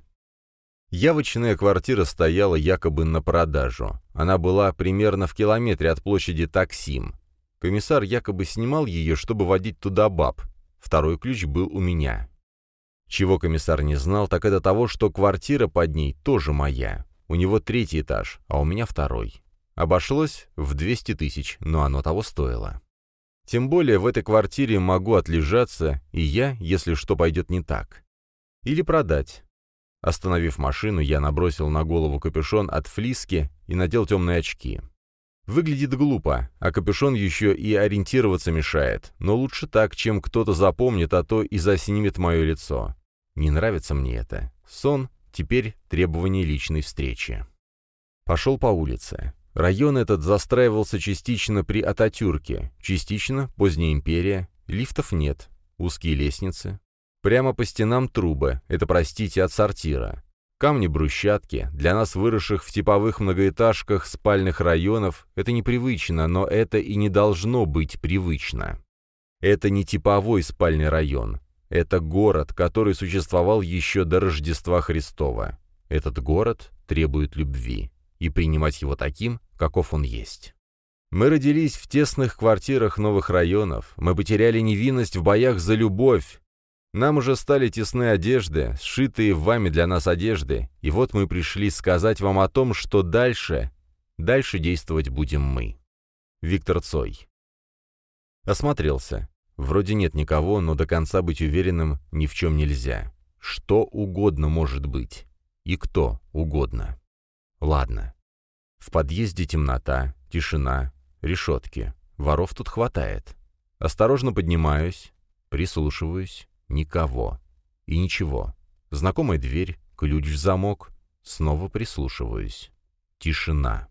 Явочная квартира стояла якобы на продажу. Она была примерно в километре от площади Таксим. Комиссар якобы снимал ее, чтобы водить туда баб. Второй ключ был у меня. Чего комиссар не знал, так это того, что квартира под ней тоже моя. У него 3-й этаж, а у меня 2-й. Обошлось в 200 тысяч, но оно того стоило. Тем более в этой квартире могу отлежаться, и я, если что пойдет не так. Или продать. Остановив машину, я набросил на голову капюшон от флиски и надел темные очки. Выглядит глупо, а капюшон еще и ориентироваться мешает, но лучше так, чем кто-то запомнит, а то и заснимет мое лицо. Не нравится мне это. Сон, теперь требование личной встречи. Пошел по улице. Район этот застраивался частично при Ататюрке, частично поздняя империя, лифтов нет, узкие лестницы. Прямо по стенам трубы, это, простите, от сортира. Камни-брусчатки, для нас, выросших в типовых многоэтажках спальных районов, это непривычно, но это и не должно быть привычно. Это не типовой спальный район. Это город, который существовал еще до Рождества Христова. Этот город требует любви, и принимать его таким, каков он есть. Мы родились в тесных квартирах новых районов, мы потеряли невинность в боях за любовь. Нам уже стали тесны одежды, сшитые вами для нас одежды, и вот мы пришли сказать вам о том, что дальше действовать будем мы. Виктор Цой. Осмотрелся. Вроде нет никого, но до конца быть уверенным ни в чем нельзя. Что угодно может быть. И кто угодно. Ладно. В подъезде темнота, тишина, решетки. Воров тут хватает. Осторожно поднимаюсь, прислушиваюсь. Никого. И ничего. Знакомая дверь, ключ в замок. Снова прислушиваюсь. Тишина.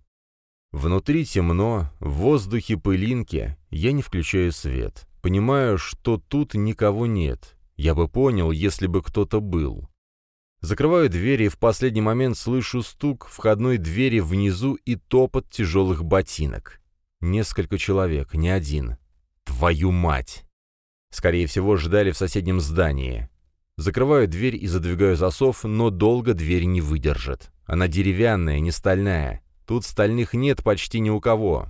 Внутри темно, в воздухе пылинки. Я не включаю свет. Понимаю, что тут никого нет. Я бы понял, если бы кто-то был. Закрываю дверь и в последний момент слышу стук входной двери внизу и топот тяжелых ботинок. Несколько человек, не один. Твою мать! Скорее всего, ждали в соседнем здании. Закрываю дверь и задвигаю засов, но долго дверь не выдержит. Она деревянная, не стальная. Тут стальных нет почти ни у кого.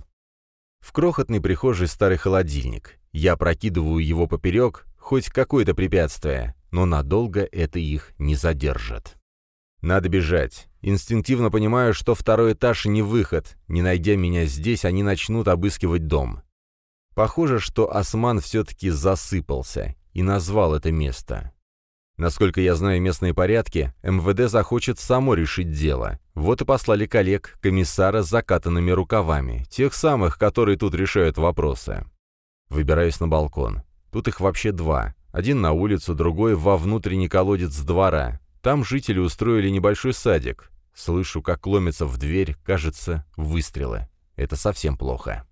В крохотной прихожей старый холодильник. Я прокидываю его поперек, хоть какое-то препятствие, но надолго это их не задержит. Надо бежать. Инстинктивно понимаю, что 2-й этаж не выход. Не найдя меня здесь, они начнут обыскивать дом. Похоже, что Осман все-таки засыпался и назвал это место. Насколько я знаю местные порядки, МВД захочет само решить дело. Вот и послали коллег, комиссара с закатанными рукавами, тех самых, которые тут решают вопросы. Выбираюсь на балкон. Тут их вообще 2. Один на улицу, другой во внутренний колодец двора. Там жители устроили небольшой садик. Слышу, как ломятся в дверь, кажется, выстрелы. Это совсем плохо.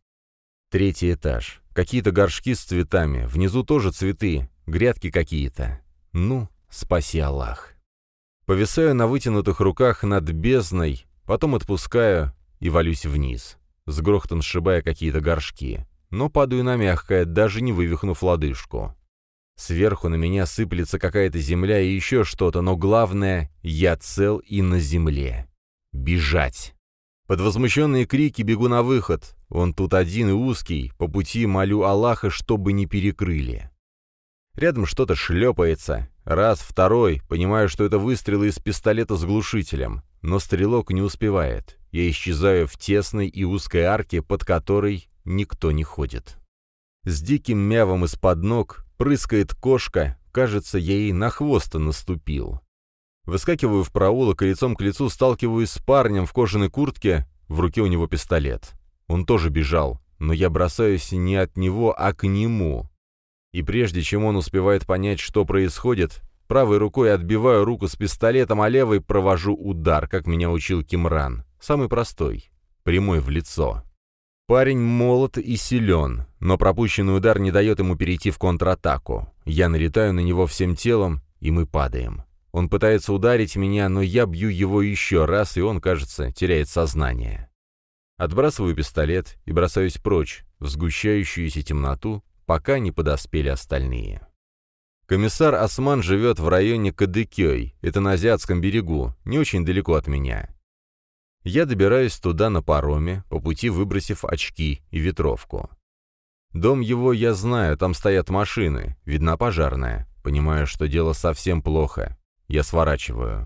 3-й этаж. Какие-то горшки с цветами. Внизу тоже цветы. Грядки какие-то. Ну, спаси Аллах. Повисаю на вытянутых руках над бездной, потом отпускаю и валюсь вниз, с грохотом сшибая какие-то горшки. Но падаю на мягкое, даже не вывихнув лодыжку. Сверху на меня сыплется какая-то земля и еще что-то, но главное, я цел и на земле. Бежать. Под возмущенные крики бегу на выход. Он тут один и узкий, по пути молю Аллаха, чтобы не перекрыли. Рядом что-то шлепается. Раз, второй, понимаю, что это выстрелы из пистолета с глушителем. Но стрелок не успевает. Я исчезаю в тесной и узкой арке, под которой никто не ходит. С диким мявом из-под ног прыскает кошка, кажется, я ей на хвост наступил. Выскакиваю в проулок и лицом к лицу сталкиваюсь с парнем в кожаной куртке, в руке у него пистолет. Он тоже бежал, но я бросаюсь не от него, а к нему. И прежде чем он успевает понять, что происходит, правой рукой отбиваю руку с пистолетом, а левой провожу удар, как меня учил Кимран. Самый простой, прямой в лицо. Парень молод и силен, но пропущенный удар не дает ему перейти в контратаку. Я налетаю на него всем телом, и мы падаем. Он пытается ударить меня, но я бью его еще раз, и он, кажется, теряет сознание. Отбрасываю пистолет и бросаюсь прочь, в сгущающуюся темноту, пока не подоспели остальные. Комиссар Осман живет в районе Кадыкёй, это на Азиатском берегу, не очень далеко от меня. Я добираюсь туда на пароме, по пути выбросив очки и ветровку. Дом его я знаю, там стоят машины, видна пожарная. Понимаю, что дело совсем плохо. Я сворачиваю.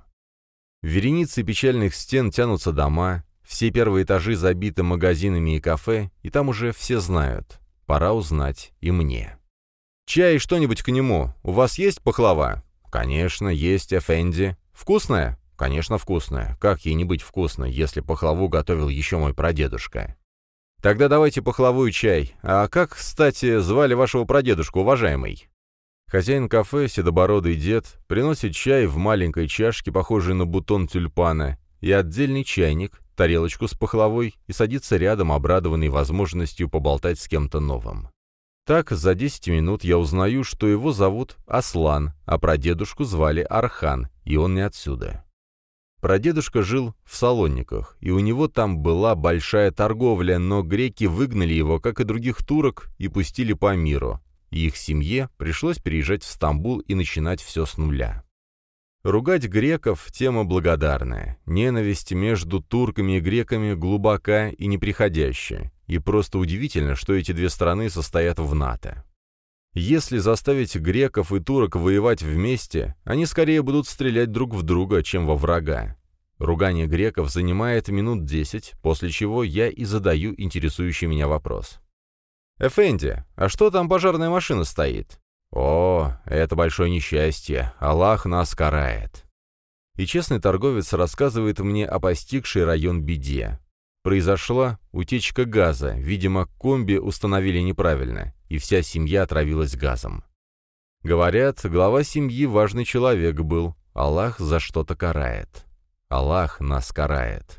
Вереницы печальных стен тянутся дома, все первые этажи забиты магазинами и кафе, и там уже все знают. Пора узнать и мне. «Чай и что-нибудь к нему. У вас есть пахлава?» «Конечно, есть, эфенди. Вкусная?» «Конечно, вкусная. Как ей не быть вкусной, если пахлаву готовил еще мой прадедушка?» «Тогда давайте пахлаву и чай. А как, кстати, звали вашего прадедушку, уважаемый?» Хозяин кафе, седобородый дед, приносит чай в маленькой чашке, похожей на бутон тюльпана, и отдельный чайник, тарелочку с пахлавой, и садится рядом, обрадованный возможностью поболтать с кем-то новым. Так, за 10 минут я узнаю, что его зовут Аслан, а прадедушку звали Архан, и он не отсюда. Прадедушка жил в Салониках, и у него там была большая торговля, но греки выгнали его, как и других турок, и пустили по миру. И их семье пришлось переезжать в Стамбул и начинать все с нуля. Ругать греков – тема благодарная. Ненависть между турками и греками глубока и неприходящая. И просто удивительно, что эти две страны состоят в НАТО. Если заставить греков и турок воевать вместе, они скорее будут стрелять друг в друга, чем во врага. Ругание греков занимает минут 10, после чего я и задаю интересующий меня вопрос. «Эфенди, а что там пожарная машина стоит?» «О, это большое несчастье. Аллах нас карает». И честный торговец рассказывает мне о постигшей район беде. Произошла утечка газа, видимо, комби установили неправильно, и вся семья отравилась газом. Говорят, глава семьи важный человек был, Аллах за что-то карает. Аллах нас карает.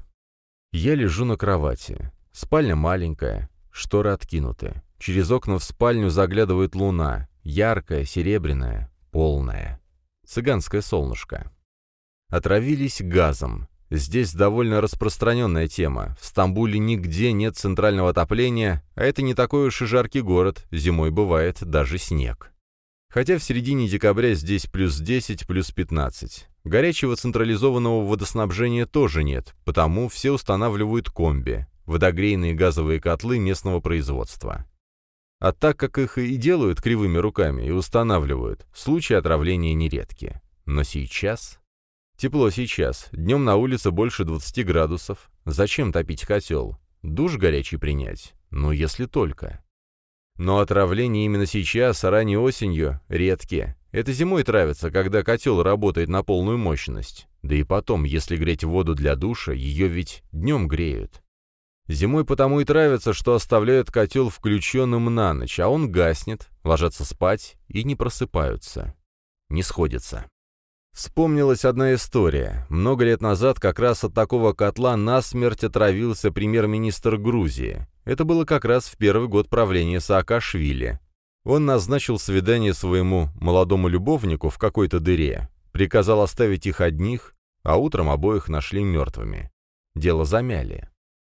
Я лежу на кровати. Спальня маленькая, шторы откинуты. Через окна в спальню заглядывает луна, яркая, серебряная, полная. Цыганское солнышко. Отравились газом. Здесь довольно распространенная тема. В Стамбуле нигде нет центрального отопления, а это не такой уж и жаркий город, зимой бывает даже снег. Хотя в середине декабря здесь плюс 10, плюс 15. Горячего централизованного водоснабжения тоже нет, потому все устанавливают комби, водогрейные газовые котлы местного производства. А так как их и делают кривыми руками и устанавливают, случаи отравления нередки. Но сейчас... Тепло сейчас, днем на улице больше 20 градусов. Зачем топить котел? Душ горячий принять? Ну, если только. Но отравления именно сейчас, а ранней осенью, редкие. Это зимой травится, когда котел работает на полную мощность. Да и потом, если греть воду для душа, ее ведь днем греют. Зимой потому и травятся, что оставляют котел включенным на ночь, а он гаснет, ложатся спать и не просыпаются. Не сходятся. Вспомнилась одна история. Много лет назад как раз от такого котла насмерть отравился премьер-министр Грузии. Это было как раз в первый год правления Саакашвили. Он назначил свидание своему молодому любовнику в какой-то дыре, приказал оставить их одних, а утром обоих нашли мертвыми. Дело замяли.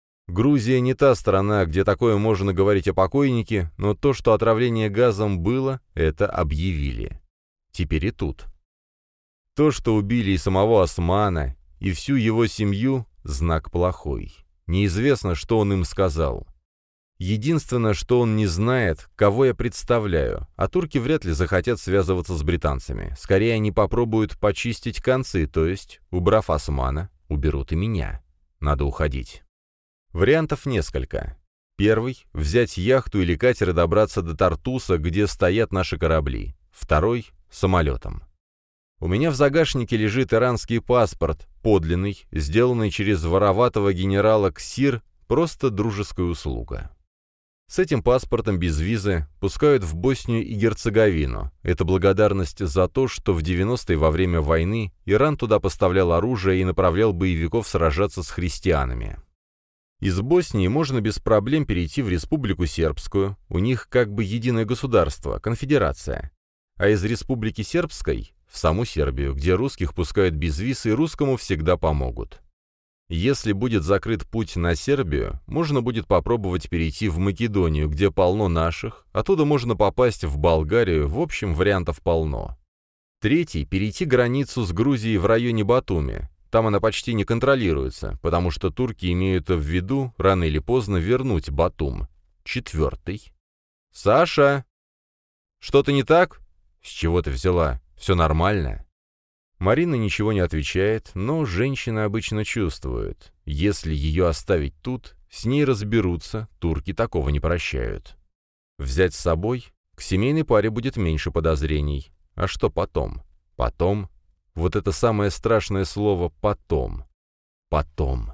Грузия не та страна, где такое можно говорить о покойнике, но то, что отравление газом было, это объявили. Теперь и тут. То, что убили и самого Османа, и всю его семью, знак плохой. Неизвестно, что он им сказал. Единственное, что он не знает, кого я представляю, а турки вряд ли захотят связываться с британцами. Скорее, они попробуют почистить концы, то есть, убрав Османа, уберут и меня. Надо уходить. Вариантов несколько. Первый — взять яхту или катер и добраться до Тартуса, где стоят наши корабли. Второй — самолетом. У меня в загашнике лежит иранский паспорт, подлинный, сделанный через вороватого генерала Ксир, просто дружеская услуга. С этим паспортом без визы пускают в Боснию и Герцеговину. Это благодарность за то, что в 90-е во время войны Иран туда поставлял оружие и направлял боевиков сражаться с христианами. Из Боснии можно без проблем перейти в Республику Сербскую, у них как бы единое государство, конфедерация. А из Республики Сербской в саму Сербию, где русских пускают без виз и русскому всегда помогут. Если будет закрыт путь на Сербию, можно будет попробовать перейти в Македонию, где полно наших, оттуда можно попасть в Болгарию, в общем, вариантов полно. Третий – перейти границу с Грузией в районе Батуми. Там она почти не контролируется, потому что турки имеют в виду рано или поздно вернуть Батум. Четвертый. «Саша! Что-то не так? С чего ты взяла? Все нормально?» Марина ничего не отвечает, но женщины обычно чувствуют. Если ее оставить тут, с ней разберутся, турки такого не прощают. Взять с собой? К семейной паре будет меньше подозрений. А что потом? Потом? Вот это самое страшное слово «потом». Потом.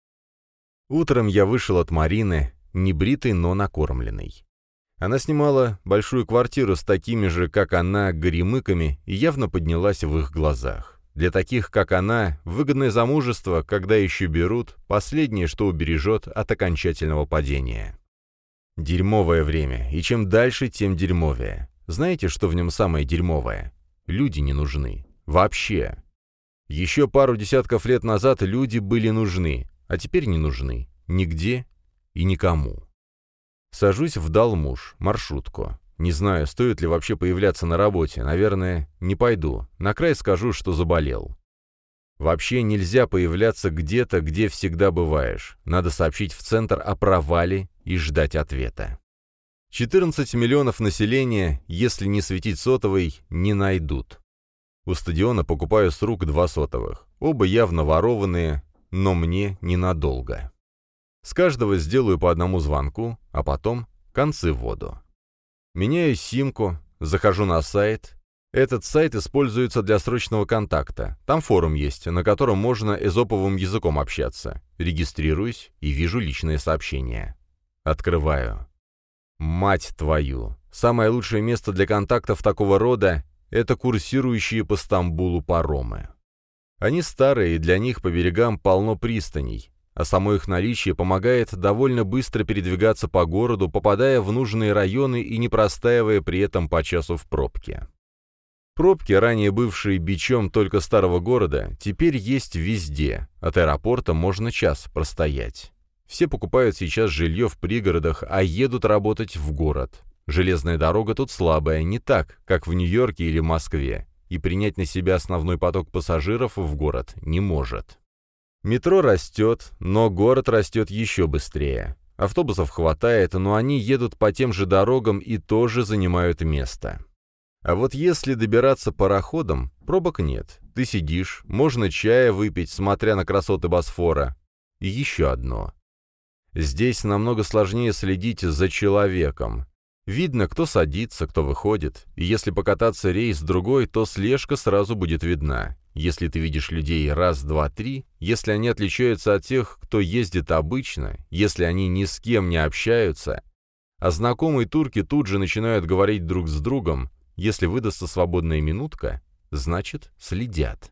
Утром я вышел от Марины, небритый, но накормленный. Она снимала большую квартиру с такими же, как она, горемыками и явно поднялась в их глазах. Для таких, как она, выгодное замужество, когда еще берут, последнее, что убережет от окончательного падения. Дерьмовое время, и чем дальше, тем дерьмовее. Знаете, что в нем самое дерьмовое? Люди не нужны. Вообще. Еще пару десятков лет назад люди были нужны, а теперь не нужны. Нигде и никому. Сажусь в Далмуж, маршрутку. Не знаю, стоит ли вообще появляться на работе. Наверное, не пойду. На край скажу, что заболел. Вообще нельзя появляться где-то, где всегда бываешь. Надо сообщить в центр о провале и ждать ответа. 14 миллионов населения, если не светить сотовой, не найдут. У стадиона покупаю с рук 2 сотовых. Оба явно ворованные, но мне ненадолго. С каждого сделаю по одному звонку, а потом концы в воду. Меняю симку, захожу на сайт. Этот сайт используется для срочного контакта. Там форум есть, на котором можно эзоповым языком общаться. Регистрируюсь и вижу личные сообщения. Открываю. Мать твою! Самое лучшее место для контактов такого рода — это курсирующие по Стамбулу паромы. Они старые, и для них по берегам полно пристаней. А само их наличие помогает довольно быстро передвигаться по городу, попадая в нужные районы и не простаивая при этом по часу в пробке. Пробки, ранее бывшие бичом только старого города, теперь есть везде. От аэропорта можно час простоять. Все покупают сейчас жилье в пригородах, а едут работать в город. Железная дорога тут слабая, не так, как в Нью-Йорке или Москве, и принять на себя основной поток пассажиров в город не может. Метро растет, но город растет еще быстрее. Автобусов хватает, но они едут по тем же дорогам и тоже занимают место. А вот если добираться пароходом, пробок нет. Ты сидишь, можно чая выпить, смотря на красоты Босфора. И еще одно. Здесь намного сложнее следить за человеком. Видно, кто садится, кто выходит, и если покататься рейс-другой, то слежка сразу будет видна. Если ты видишь людей раз, два, три, если они отличаются от тех, кто ездит обычно, если они ни с кем не общаются, а знакомые турки тут же начинают говорить друг с другом, если выдастся свободная минутка, значит, следят.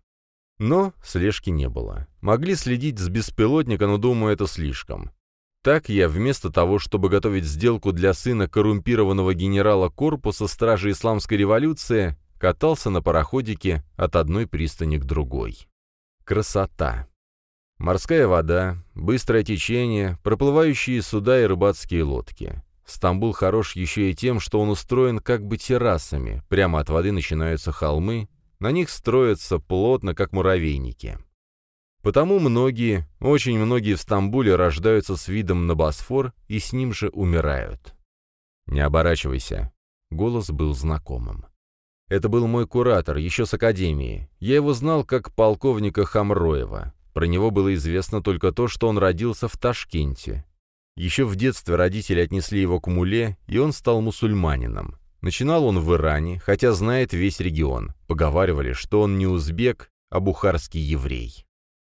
Но слежки не было. Могли следить с беспилотника, но, думаю, это слишком. Так я, вместо того, чтобы готовить сделку для сына коррумпированного генерала корпуса Стражи Исламской революции, катался на пароходике от одной пристани к другой. Красота. Морская вода, быстрое течение, проплывающие суда и рыбацкие лодки. Стамбул хорош еще и тем, что он устроен как бы террасами. Прямо от воды начинаются холмы, на них строятся плотно, как муравейники. Потому многие, очень многие в Стамбуле рождаются с видом на Босфор и с ним же умирают. «Не оборачивайся». Голос был знакомым. Это был мой куратор, еще с академии. Я его знал как полковника Хамроева. Про него было известно только то, что он родился в Ташкенте. Еще в детстве родители отнесли его к мулле, и он стал мусульманином. Начинал он в Иране, хотя знает весь регион. Поговаривали, что он не узбек, а бухарский еврей.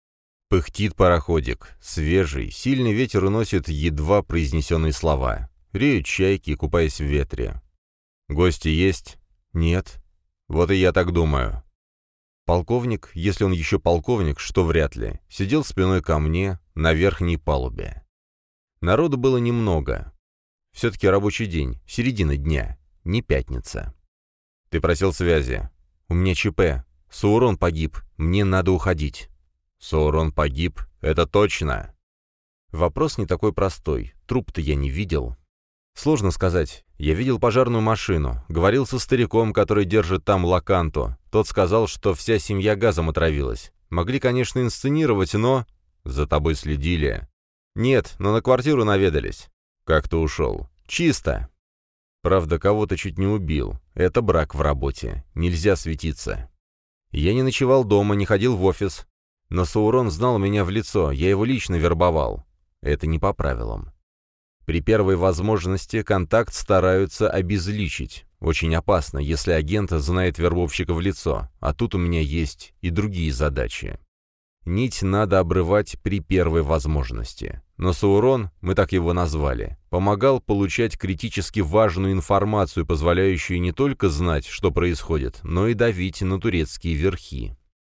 Пыхтит пароходик. Свежий, сильный ветер уносит едва произнесенные слова. Реют чайки, купаясь в ветре. «Гости есть?» «Нет». «Вот и я так думаю». Полковник, если он еще полковник, что вряд ли, сидел спиной ко мне на верхней палубе. Народу было немного. Все-таки рабочий день, середина дня, не пятница. «Ты просил связи. У меня ЧП. Саурон погиб. Мне надо уходить». Саурон погиб, это точно. Вопрос не такой простой, труп-то я не видел. Сложно сказать. Я видел пожарную машину, говорил со стариком, который держит там лаканту. Тот сказал, что вся семья газом отравилась. Могли, конечно, инсценировать, но... За тобой следили. Нет, но на квартиру наведались. Как ты ушел? Чисто. Правда, кого-то чуть не убил. Это брак в работе. Нельзя светиться. Я не ночевал дома, не ходил в офис. Но Саурон знал меня в лицо, я его лично вербовал. Это не по правилам. При первой возможности контакт стараются обезличить. Очень опасно, если агент знает вербовщика в лицо, а тут у меня есть и другие задачи. Нить надо обрывать при первой возможности. Но Саурон, мы так его назвали, помогал получать критически важную информацию, позволяющую не только знать, что происходит, но и давить на турецкие верхи.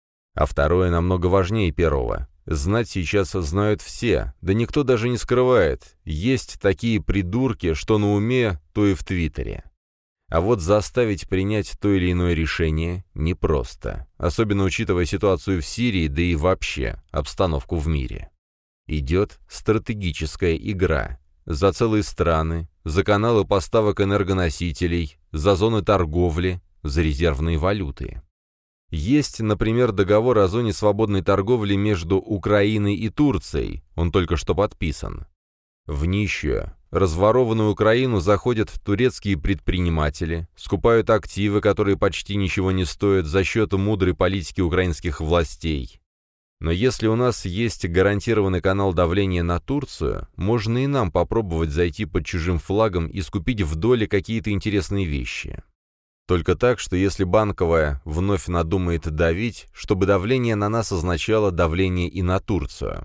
А второе намного важнее первого. Знать сейчас знают все, да никто даже не скрывает. Есть такие придурки, что на уме, то и в Твиттере. А вот заставить принять то или иное решение непросто, особенно учитывая ситуацию в Сирии, да и вообще обстановку в мире. Идет стратегическая игра. За целые страны, за каналы поставок энергоносителей, за зоны торговли, за резервные валюты. Есть, например, договор о зоне свободной торговли между Украиной и Турцией, он только что подписан. В нищую, разворованную Украину заходят турецкие предприниматели, скупают активы, которые почти ничего не стоят за счет мудрой политики украинских властей. Но если у нас есть гарантированный канал давления на Турцию, можно и нам попробовать зайти под чужим флагом и скупить в доле какие-то интересные вещи. Только так, что если Банковая вновь надумает давить, чтобы давление на нас означало давление и на Турцию.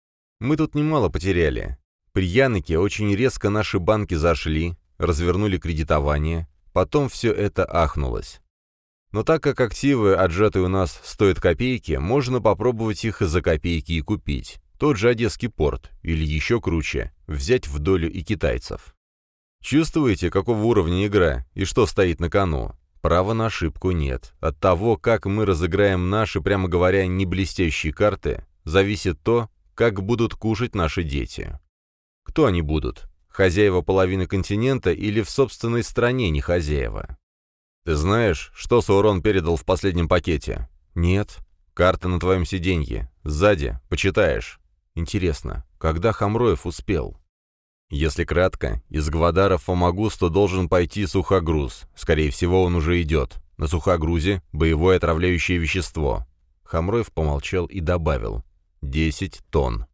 Мы тут немало потеряли. При Яныке очень резко наши банки зашли, развернули кредитование, потом все это ахнулось. Но так как активы, отжатые у нас, стоят копейки, можно попробовать их за копейки и купить. Тот же Одесский порт, или еще круче, взять в долю и китайцев. Чувствуете, какого уровня игра и что стоит на кону? Права на ошибку нет. От того, как мы разыграем наши, прямо говоря, не блестящие карты, зависит то, как будут кушать наши дети. Кто они будут? Хозяева половины континента или в собственной стране не хозяева? Ты знаешь, что Саурон передал в последнем пакете? Нет. Карта на твоем сиденье. Сзади. Почитаешь. Интересно, когда Хамроев успел? Если кратко, из Гвадара в Фомагусту должен пойти сухогруз. Скорее всего, он уже идет. На сухогрузе – боевое отравляющее вещество. Хамроев помолчал и добавил. 10 тонн.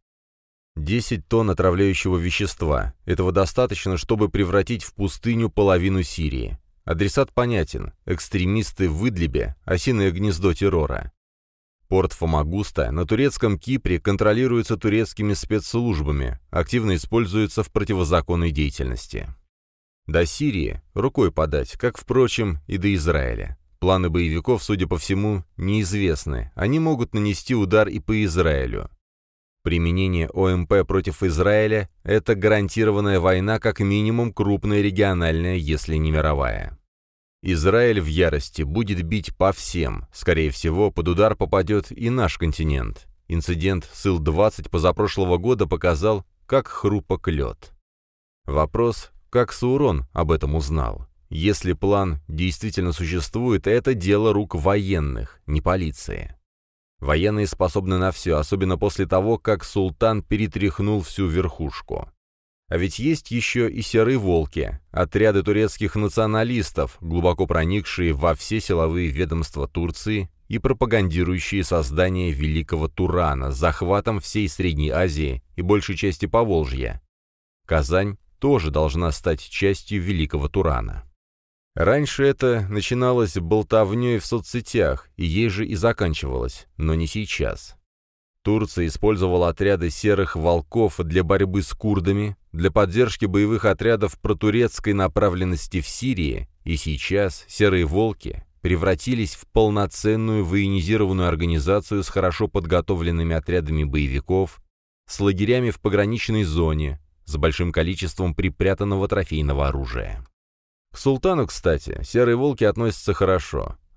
10 тонн отравляющего вещества. Этого достаточно, чтобы превратить в пустыню половину Сирии. Адресат понятен. Экстремисты в Идлибе, осиное гнездо террора. Порт Фомагуста на турецком Кипре контролируется турецкими спецслужбами, активно используется в противозаконной деятельности. До Сирии рукой подать, как, впрочем, и до Израиля. Планы боевиков, судя по всему, неизвестны. Они могут нанести удар и по Израилю. Применение ОМП против Израиля – это гарантированная война, как минимум крупная региональная, если не мировая. Израиль в ярости будет бить по всем. Скорее всего, под удар попадет и наш континент. Инцидент с Ил-20 позапрошлого года показал, как хрупок лед. Вопрос, как Саурон об этом узнал. Если план действительно существует, это дело рук военных, не полиции. Военные способны на все, особенно после того, как султан перетряхнул всю верхушку. А ведь есть еще и серые волки, отряды турецких националистов, глубоко проникшие во все силовые ведомства Турции и пропагандирующие создание Великого Турана с захватом всей Средней Азии и большей части Поволжья. Казань тоже должна стать частью Великого Турана. Раньше это начиналось болтовней в соцсетях, и ей же и заканчивалось, но не сейчас. Турция использовала отряды серых волков для борьбы с курдами, для поддержки боевых отрядов протурецкой направленности в Сирии, и сейчас серые волки превратились в полноценную военизированную организацию с хорошо подготовленными отрядами боевиков, с лагерями в пограничной зоне, с большим количеством припрятанного трофейного оружия. К султану, кстати, серые волки относятся хорошо.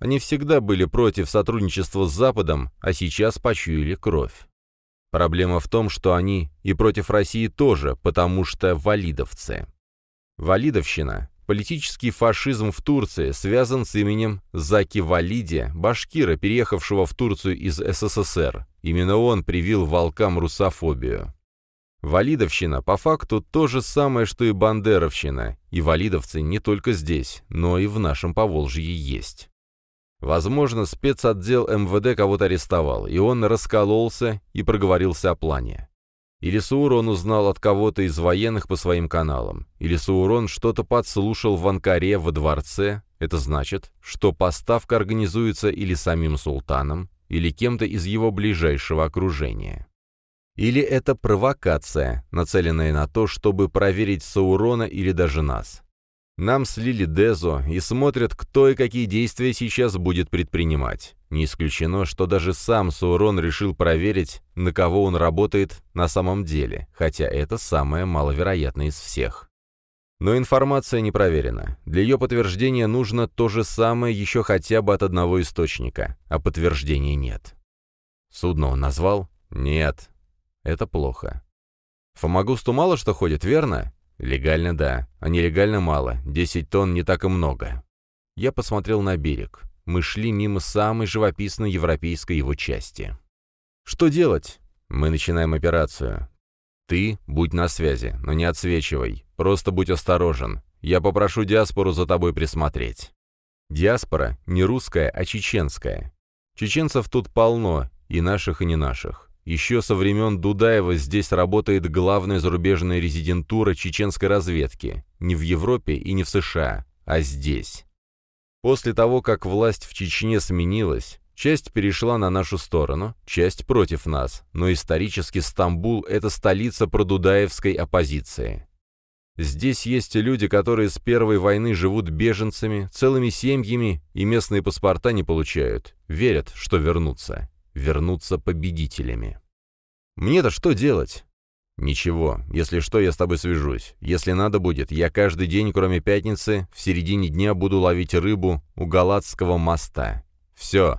Они всегда были против сотрудничества с Западом, а сейчас почуяли кровь. Проблема в том, что они и против России тоже, потому что валидовцы. Валидовщина, политический фашизм в Турции, связан с именем Заки Валиди, башкира, переехавшего в Турцию из СССР. Именно он привил волкам русофобию. Валидовщина, по факту, то же самое, что и бандеровщина, и валидовцы не только здесь, но и в нашем Поволжье есть. Возможно, спецотдел МВД кого-то арестовал, и он раскололся и проговорился о плане. Или Саурон узнал от кого-то из военных по своим каналам, или Саурон что-то подслушал в Анкаре во дворце, это значит, что поставка организуется или самим султаном, или кем-то из его ближайшего окружения. Или это провокация, нацеленная на то, чтобы проверить Саурона или даже нас. Нам слили Дезу и смотрят, кто и какие действия сейчас будет предпринимать. Не исключено, что даже сам Саурон решил проверить, на кого он работает на самом деле, хотя это самое маловероятное из всех. Но информация не проверена. Для ее подтверждения нужно то же самое еще хотя бы от одного источника, а подтверждения нет. Судно он назвал? Нет. Это плохо. В Фомагусту мало что ходит, верно? Легально да, а нелегально мало, 10 тонн не так и много. Я посмотрел на берег. Мы шли мимо самой живописной европейской его части. Что делать? Мы начинаем операцию. Ты будь на связи, но не отсвечивай. Просто будь осторожен. Я попрошу диаспору за тобой присмотреть. Диаспора не русская, а чеченская. Чеченцев тут полно, и наших, и не наших. Еще со времен Дудаева здесь работает главная зарубежная резидентура чеченской разведки. Не в Европе и не в США, а здесь. После того, как власть в Чечне сменилась, часть перешла на нашу сторону, часть против нас, но исторически Стамбул – это столица продудаевской оппозиции. Здесь есть люди, которые с первой войны живут беженцами, целыми семьями и местные паспорта не получают, верят, что вернутся. Вернуться победителями. Мне-то что делать? Ничего, если что, я с тобой свяжусь. Если надо будет, я каждый день, кроме пятницы, в середине дня буду ловить рыбу у Галатского моста. Все.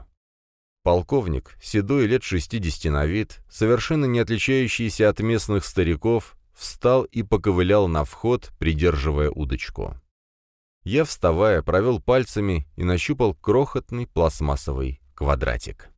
Полковник, седой лет 60 на вид, совершенно не отличающийся от местных стариков, встал и поковылял на вход, придерживая удочку. Я, вставая, провел пальцами и нащупал крохотный пластмассовый квадратик.